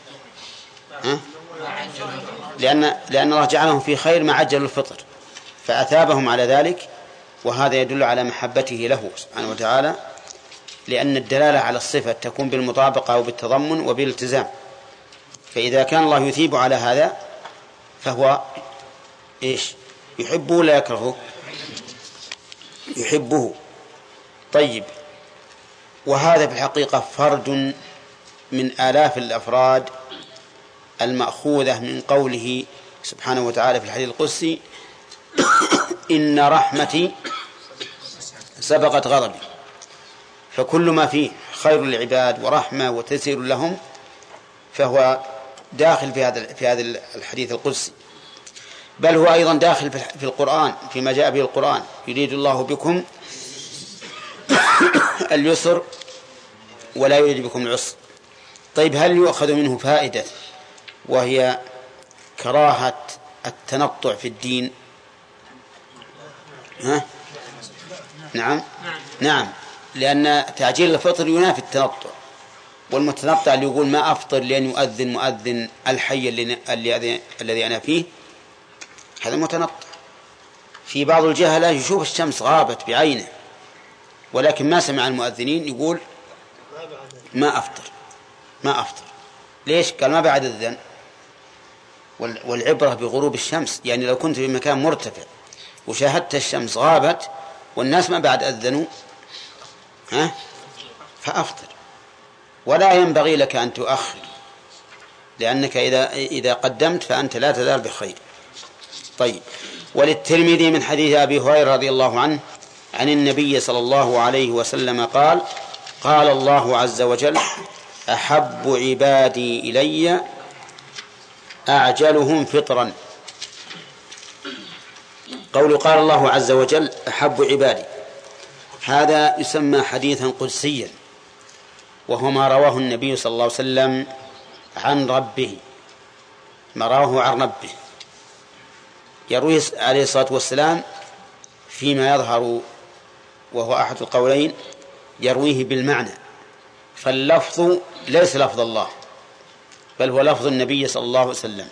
لأن الله جعلهم في خير ما عجلوا الفطر فأثابهم على ذلك، وهذا يدل على محبته له سبحانه وتعالى، لأن الدلالة على الصفة تكون بالمطابقة وبالتضمن وبالالتزام. فإذا كان الله يثيب على هذا فهو يحبه ولا يكرهه؟ يحبه. طيب، وهذا في الحقيقة فرد من آلاف الأفراد المأخوذة من قوله سبحانه وتعالى في الحديث القدسي إن رحمتي سبقت غضبي. فكل ما فيه خير للعباد ورحمة وتيسير لهم فهو داخل في هذا الحديث القدسي، بل هو أيضا داخل في القرآن فيما جاء به القرآن يريد الله بكم اليسر ولا يريد بكم العسر. طيب، هل يؤخذ منه فائدة وهي كراهة التنطع في الدين؟ نعم، لأن تعجيل الفطر ينافي التنطع، والمتنطع اللي يقول ما أفطر لأن يؤذن مؤذن الحي الذي أنا فيه، هذا متنطع. في بعض الجهلة يشوف الشمس غابت بعينه ولكن ما سمع المؤذنين يقول ما أفطر. ليش؟ قال ما بعد الذن. والعبرة بغروب الشمس، يعني لو كنت في مكان مرتفع وشاهدت الشمس غابت والناس ما بعد أذنوا فأفطر، ولا ينبغي لك أن تؤخر، لأنك إذا قدمت فأنت لا تزال بخير. طيب، وللترمذي من حديث أبي هريرة رضي الله عنه عن النبي صلى الله عليه وسلم قال قال الله عز وجل أحب عبادي إلي أعجلهم فطرا. قول قال الله عز وجل أحب عبادي، هذا يسمى حديثا قدسيا، وهو ما رواه النبي صلى الله عليه وسلم عن ربه، ما رواه عن ربه، يرويه عليه الصلاة والسلام فيما يظهر وهو أحد القولين، يرويه بالمعنى، فاللفظ ليس لفظ الله بل هو لفظ النبي صلى الله عليه وسلم.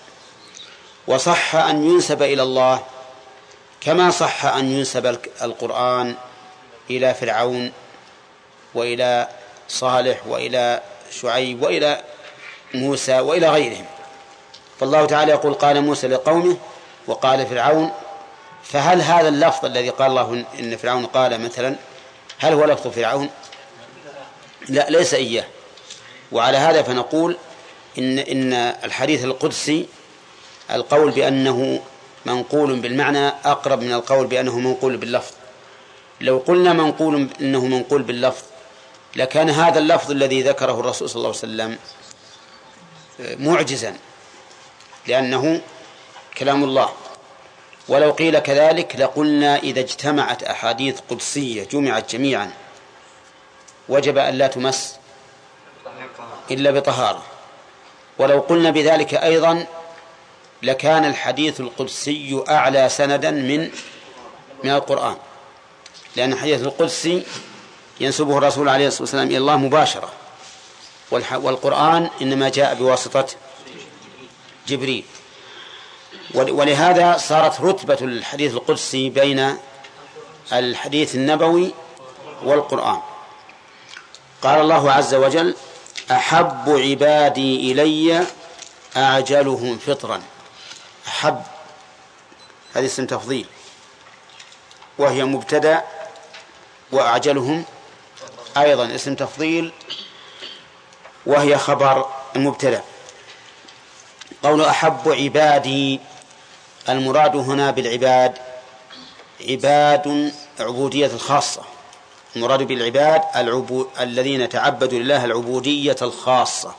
وصح أن ينسب إلى الله كما صح أن ينسب القرآن إلى فرعون وإلى صالح وإلى شعيب وإلى موسى وإلى غيرهم. فالله تعالى يقول قال موسى لقومه وقال فرعون، فهل هذا اللفظ الذي قال الله إن فرعون قال مثلا هل هو لفظ فرعون؟ لا، ليس إياه. وعلى هذا فنقول إن الحديث القدسي القول بأنه منقول بالمعنى أقرب من القول بأنه منقول باللفظ. لو قلنا إنه منقول باللفظ لكان هذا اللفظ الذي ذكره الرسول صلى الله عليه وسلم معجزا لأنه كلام الله. ولو قيل كذلك لقلنا إذا اجتمعت أحاديث قدسية جمعت جميعا وجب أن لا تمس إلا بطهارة. ولو قلنا بذلك أيضا لكان الحديث القدسي أعلى سندا من القرآن، لأن الحديث القدسي ينسبه الرسول عليه الصلاة والسلام إلى الله مباشرة، والقرآن إنما جاء بواسطة جبريل. ولهذا صارت رتبة الحديث القدسي بين الحديث النبوي والقرآن. قال الله عز وجل أحب عبادي إلي أعجلهم فطرا. أحب هذا اسم تفضيل وهي مبتدأ، وأعجلهم أيضا اسم تفضيل وهي خبر المبتدأ. قول أحب عبادي، المراد هنا بالعباد عباد عبودية الخاصة، المراد بالعباد الذين تعبدوا لله العبودية الخاصة،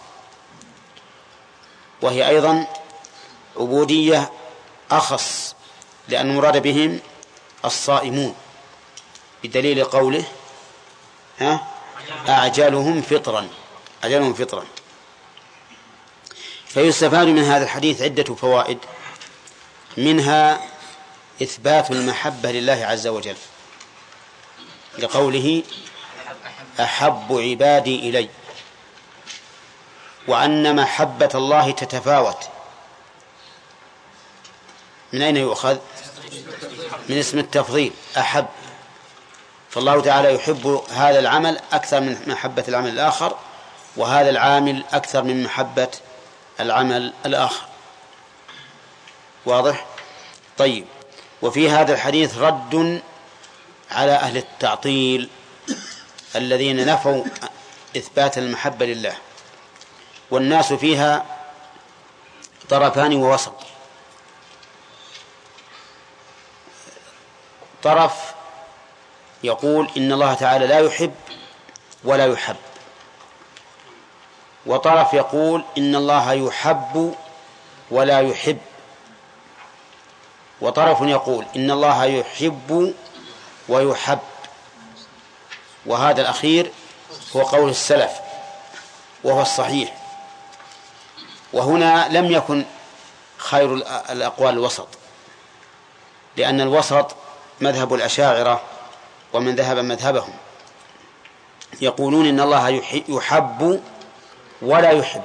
وهي أيضا عبودية أخص لأن المراد بهم الصائمون، بدليل قوله أعجلهم فطرا، أعجلهم فطرا. فيستفاد من هذا الحديث عدة فوائد، منها إثبات المحبة لله عز وجل لقوله أحب عبادي إلي، وأن محبة الله تتفاوت. من أين يؤخذ؟ من اسم التفضيل أحب، فالله تعالى يحب هذا العمل أكثر من محبة العمل الآخر، وهذا العامل أكثر من محبة العمل الآخر. واضح؟ طيب. وفي هذا الحديث رد على أهل التعطيل الذين نفوا إثبات المحبة لله، والناس فيها طرفان ووسط. طرف يقول إن الله تعالى لا يحب ولا يحب، وطرف يقول إن الله يحب ولا يحب، وطرف يقول إن الله يحب ويحب. وهذا الأخير هو قول السلف وهو الصحيح. وهنا لم يكن خير الأقوال الوسط، لأن الوسط مذهب الأشاعرة ومن ذهب مذهبهم، يقولون إن الله يحب ولا يحب.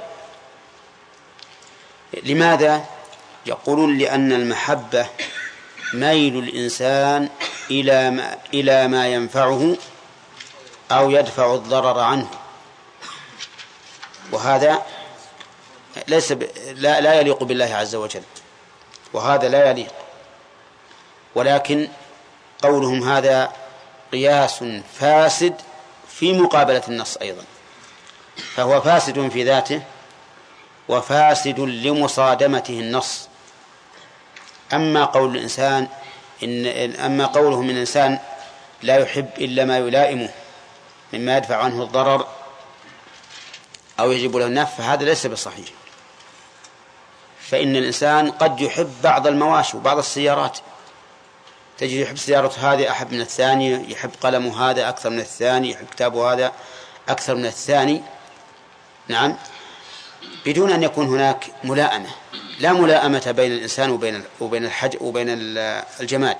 لماذا؟ يقولون لأن المحبة ميل الإنسان إلى ما ينفعه أو يدفع الضرر عنه، وهذا ليس لا يليق بالله عز وجل، وهذا لا يليق. ولكن قولهم هذا قياس فاسد في مقابلة النص أيضا، فهو فاسد في ذاته وفاسد لمصادمته النص. أما قوله من الإنسان لا يحب إلا ما يلائمه مما يدفع عنه الضرر أو يجب له النفع، فهذا ليس بصحيح. فإن الإنسان قد يحب بعض المواشي وبعض السيارات، تجد يحب سيارة هذه أحب من الثاني، يحب قلمه هذا أكثر من الثاني، يحب كتابه هذا أكثر من الثاني. نعم، بدون أن يكون هناك ملائمة، لا ملائمة بين الإنسان وبين الجماد.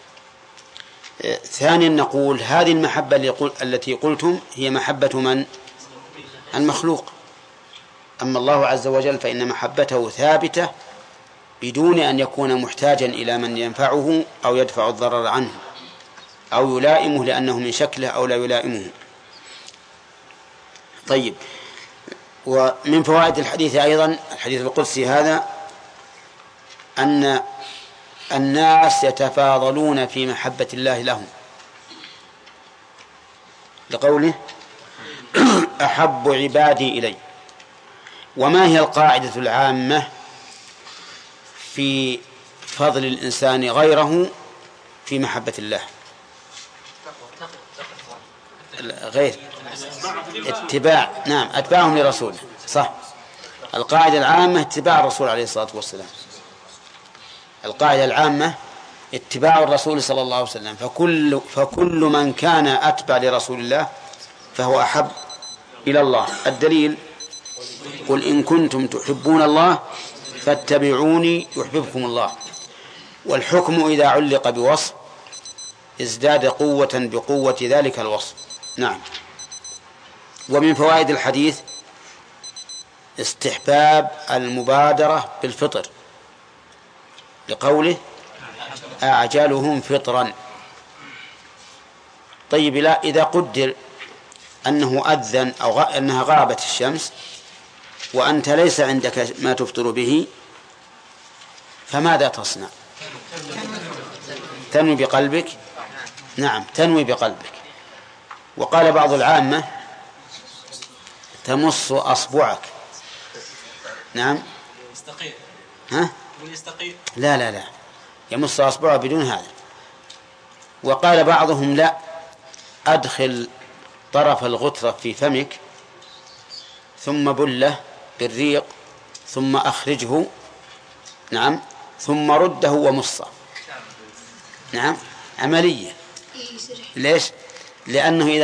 ثانيا نقول هذه المحبة التي قلتم هي محبة من؟ المخلوق. أما الله عز وجل فإن محبته ثابتة بدون أن يكون محتاجا إلى من ينفعه أو يدفع الضرر عنه. أو يلائمه لأنه من شكله أو لا يلائمه. طيب، ومن فوائد الحديث أيضا الحديث القدسي هذا أن الناس يتفاضلون في محبة الله لهم، لقوله أحب عبادي إلي. وما هي القاعدة العامة في فضل الإنسان غيره في محبة الله؟ غير اتباع، نعم، أتباعهم لرسوله، صح. القاعدة العامة اتباع الرسول عليه الصلاة والسلام، القاعدة العامة اتباع الرسول صلى الله عليه وسلم. فكل من كان أتبع لرسول الله فهو أحب إلى الله. الدليل: قل إن كنتم تحبون الله فاتبعوني يحببكم الله. والحكم إذا علق بوصف ازداد قوة بقوة ذلك الوصف. نعم. ومن فوائد الحديث استحباب المبادرة بالفطر، لقوله أعجلهم فطرا. طيب، لا، إذا قدر أنه أذن أو أنها غابت الشمس وأنت ليس عندك ما تفطر به، فماذا تصنع؟ تنوي بقلبك. نعم، تنوي بقلبك. وقال بعض العامة تمص أصبعك. نعم. يستقيم. ها؟ يستقيم. لا، يمص أصبعه بدون هذا. وقال بعضهم لا، أدخل طرف الغترة في فمك ثم بله بالريق ثم أخرجه، نعم، ثم رده ومصه. نعم، عملية. ليش؟ لأنه إذا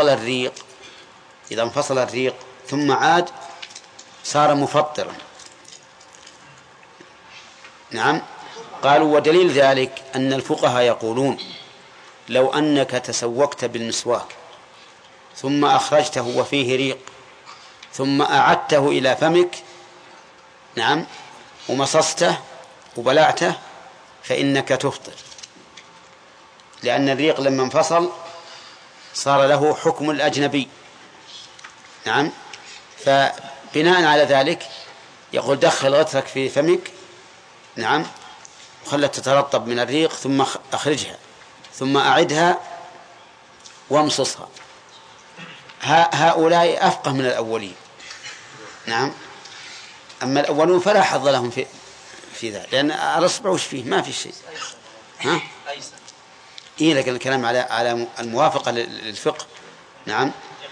انفصل الريق ثم عاد صار مفطرا. نعم. قالوا ودليل ذلك أن الفقهاء يقولون لو أنك تسوكت بالمسواك ثم أخرجته وفيه ريق ثم أعدته إلى فمك، نعم، ومصصته وبلعته، فإنك تفطر، لأن الريق لما انفصل صار له حكم الأجنبي. نعم. فبناء على ذلك يقول دخل غترك في فمك، نعم، وخلت تترطب من الريق ثم أخرجها ثم أعدها وامصصها. هؤلاء أفقه من الأولين. نعم. أما الأولون فلا حظ لهم في ذلك، لأن الأصبع وش فيه؟ ما في شيء. ها؟ إيه، لكن الكلام على الموافقة للفقه. نعم.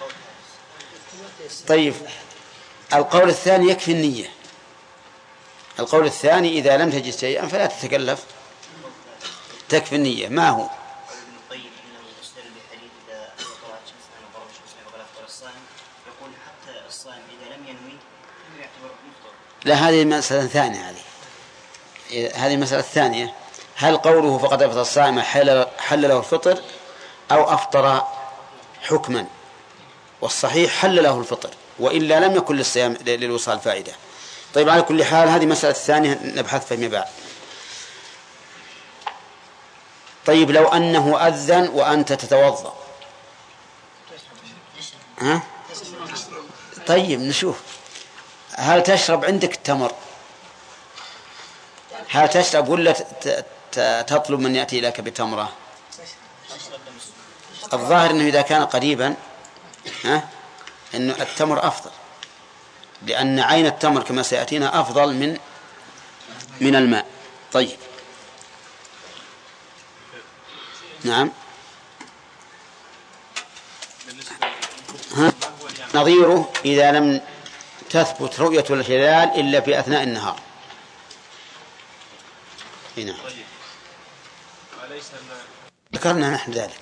طيب، القول الثاني يكفي النية. القول الثاني إذا لم تجد شيئا فلا تتكلف، تكفي النية. ما هو؟ لا، هذه مسألة ثانية. هذه مسألة ثانية. هل قوله فقد أفطر الصائم حل له الفطر أو أفطر حكما؟ والصحيح حل له الفطر، وإلا لم يكن للصيام للوصال فائدة. طيب، على كل حال هذه مسألة ثانية نبحث فيما بعد. طيب، لو أنه أذن وأنت تتوضأ، ها؟ طيب، نشوف. هل تشرب عندك التمر؟ هل تشرب ولا تطلب من يأتي لك بتمرة؟ الظاهر أنه إذا كان قريبا أنه التمر أفضل، لأن عين التمر كما سيأتينا أفضل من الماء. طيب. نعم. نظيره إذا لم تثبت رؤية الهلال إلا في أثناء النهار. هنا ذكرنا نحن ذلك،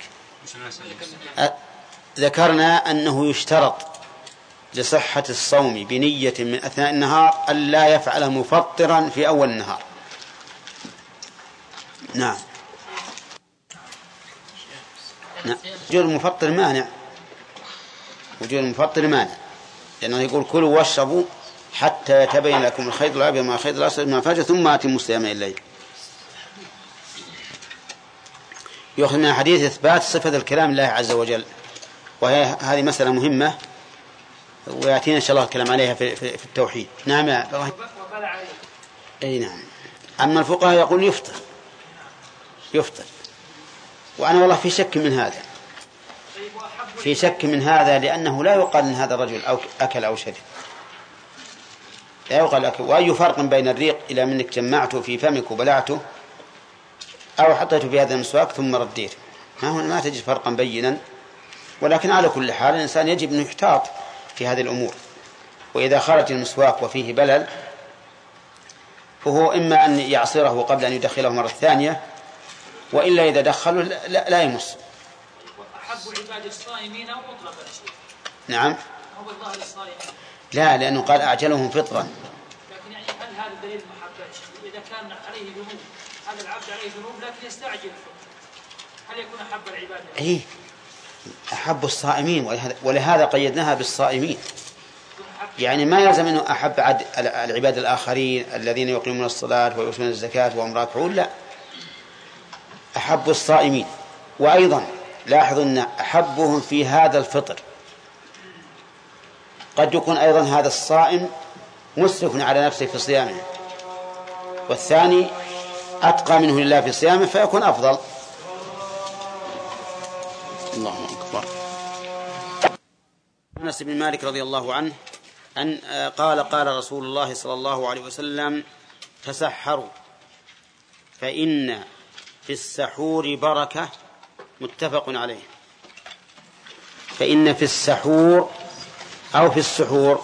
ذكرنا أنه يشترط لصحة الصوم بنية من أثناء النهار ألا يفعل مفطرا في أول النهار. نعم. وجود المفطر مانع، وجود المفطر مانع، لأنه يقول كلوا واشربوا حتى يتبين لكم الخيط الأبيض من الخيط الأسود من الفجر ثم أتموا الصيام إلى الليل. يؤخذ من الحديث إثبات صفة الكلام لله عز وجل، وهي هذه مسألة مهمة ويأتينا إن شاء الله الكلام عليها في التوحيد. نعم أي نعم. أما الفقهاء يقول يفطر، وأنا والله في شك من هذا، لأنه لا يقال أن هذا الرجل أو أكل أو شرب، لا يقال أكل. وأي فرق بين الريق إلى منك جمعته في فمك وبلعته أو حطيته في هذا المسواك ثم رديته، ما تجد فرقا بينا. ولكن على كل حال الإنسان يجب أن يحتاط في هذه الأمور، وإذا خرج المسواك وفيه بلل فهو إما أن يعصره قبل أن يدخله مرة ثانية، وإلا إذا دخله لا يمس. أحب عباد الصائمين أو مطلقا شيء؟ نعم. هو الظاهر الصائمين لا، لأنه قال أعجلهم فطرا. لكن يعني هل هذا دليل محبة إذا كان عليه ذنوب، هذا العبد عليه ذنوب لكن يستعجل الفطر، هل يكون أحب العباد؟ إيه، أحب الصائمين، ولهذا قيدناها بالصائمين. يعني ما يلزم أنه أحب العباد الآخرين الذين يقيمون الصلاة ويؤتون الزكاة وهم راكعون، لا، أحب الصائمين. وأيضا لاحظوا أن أحبهم في هذا الفطر قد يكون أيضا هذا الصائم مسرف على نفسه في صيامه، والثاني أتقى منه لله في صيامه فيكون أفضل. الله أكبر. أنس بن مالك رضي الله عنه أن قال رسول الله صلى الله عليه وسلم: تسحروا فإن في السحور بركة. متفق عليه. فإن في السحور أو في السحور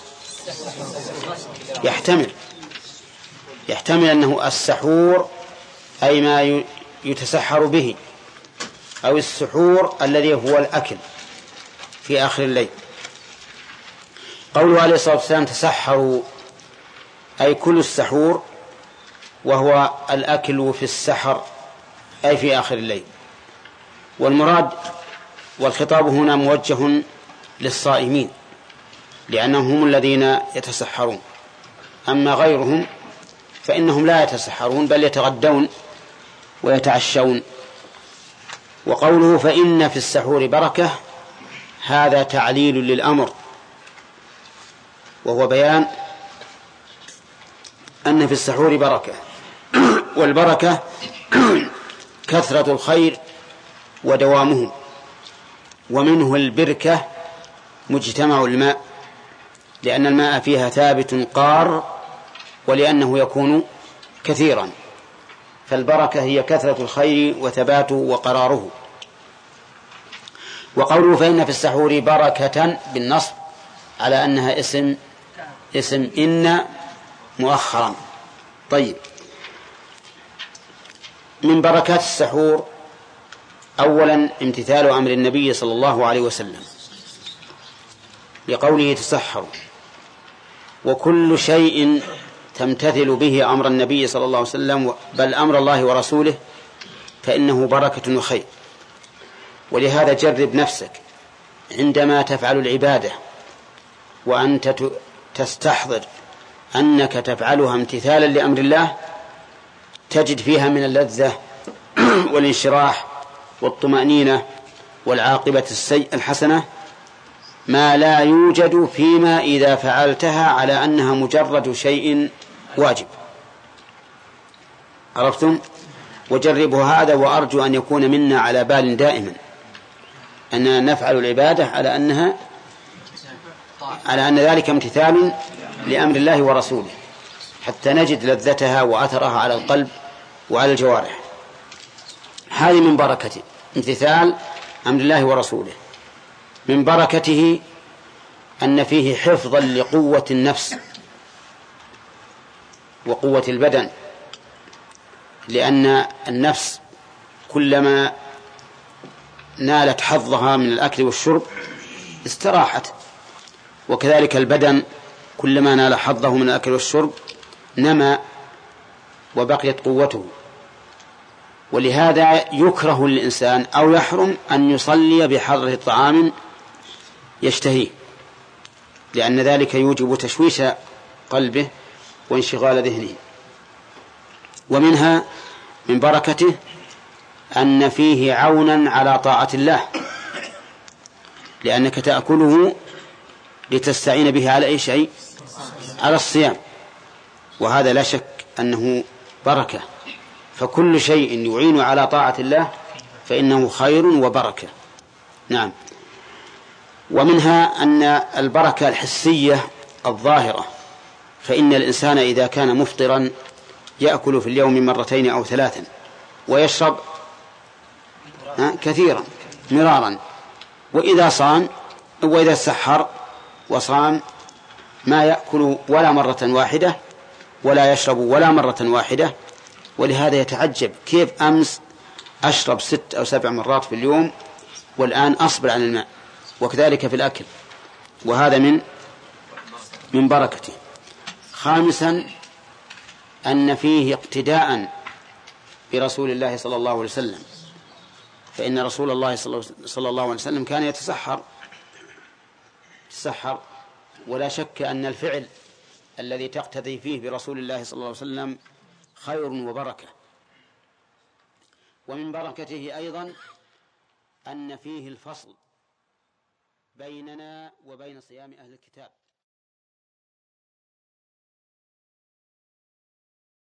يحتمل أنه السحور أي ما يتسحر به، أو السحور الذي هو الأكل في آخر الليل. قوله عليه الصلاة والسلام تسحروا أي كل السحور، وهو الأكل في السحر أي في آخر الليل. والمراد والخطاب هنا موجه للصائمين، لأنهم هم الذين يتسحرون، أما غيرهم فإنهم لا يتسحرون بل يتغدون ويتعشون. وقوله فإن في السحور بركة هذا تعليل للأمر، وهو بيان أن في السحور بركة، والبركة كثرة الخير ودوامه، ومنه البركة مجتمع الماء، لأن الماء فيها ثابت قار، ولأنه يكون كثيرا، فالبركة هي كثرة الخير وثباته وقراره. وقوله فإن في السحور بركة بالنصب على أنها اسم إن مؤخرا. طيب، من بركات السحور أولا امتثال أمر النبي صلى الله عليه وسلم لقوله تسحروا، وكل شيء تمتثل به أمر النبي صلى الله عليه وسلم بل أمر الله ورسوله فإنه بركة وخير. ولهذا جرب نفسك عندما تفعل العبادة وأنت تستحضر أنك تفعلها امتثالا لأمر الله، تجد فيها من اللذة والانشراح والطمأنينة والعاقبة الحسنة ما لا يوجد فيما إذا فعلتها على أنها مجرد شيء واجب. عرفتم؟ وجربوا هذا، وأرجو أن يكون منا على بال دائما أننا نفعل العبادة على أن ذلك امتثال لأمر الله ورسوله، حتى نجد لذتها وأثرها على القلب وعلى الجوارح. هذه من بركته امتثال أمر الله ورسوله. من بركته أن فيه حفظا لقوة النفس وقوة البدن، لأن النفس كلما نالت حظها من الأكل والشرب استراحت، وكذلك البدن كلما نال حظه من الأكل والشرب نما وبقيت قوته. ولهذا يكره للإنسان أو يحرم أن يصلي بحضرة طعام يشتهيه، لأن ذلك يوجب تشويش قلبه وانشغال ذهنه. ومنها من بركته أن فيه عونا على طاعة الله، لأنك تأكله لتستعين به على أي شيء؟ على الصيام، وهذا لا شك أنه بركة، فكل شيء يعين على طاعة الله فإنه خير وبركة. نعم. ومنها أن البركة الحسية الظاهرة، فإن الإنسان إذا كان مفطرا يأكل في اليوم 2 أو 3 ويشرب كثيرا مرارا، وإذا سحر وصام ما يأكل ولا مرة واحدة ولا يشرب ولا مرة واحدة. ولهذا يتعجب كيف أمس أشرب 6 أو 7 مرات في اليوم والآن أصبر عن الماء، وكذلك في الأكل، وهذا من بركته. خامسا أن فيه اقتداء برسول الله صلى الله عليه وسلم، فإن رسول الله صلى الله عليه وسلم كان يتسحر، ولا شك أن الفعل الذي تقتدي فيه برسول الله صلى الله عليه وسلم خير وبركة. ومن بركته أيضا أن فيه الفصل بيننا وبين صيام أهل الكتاب.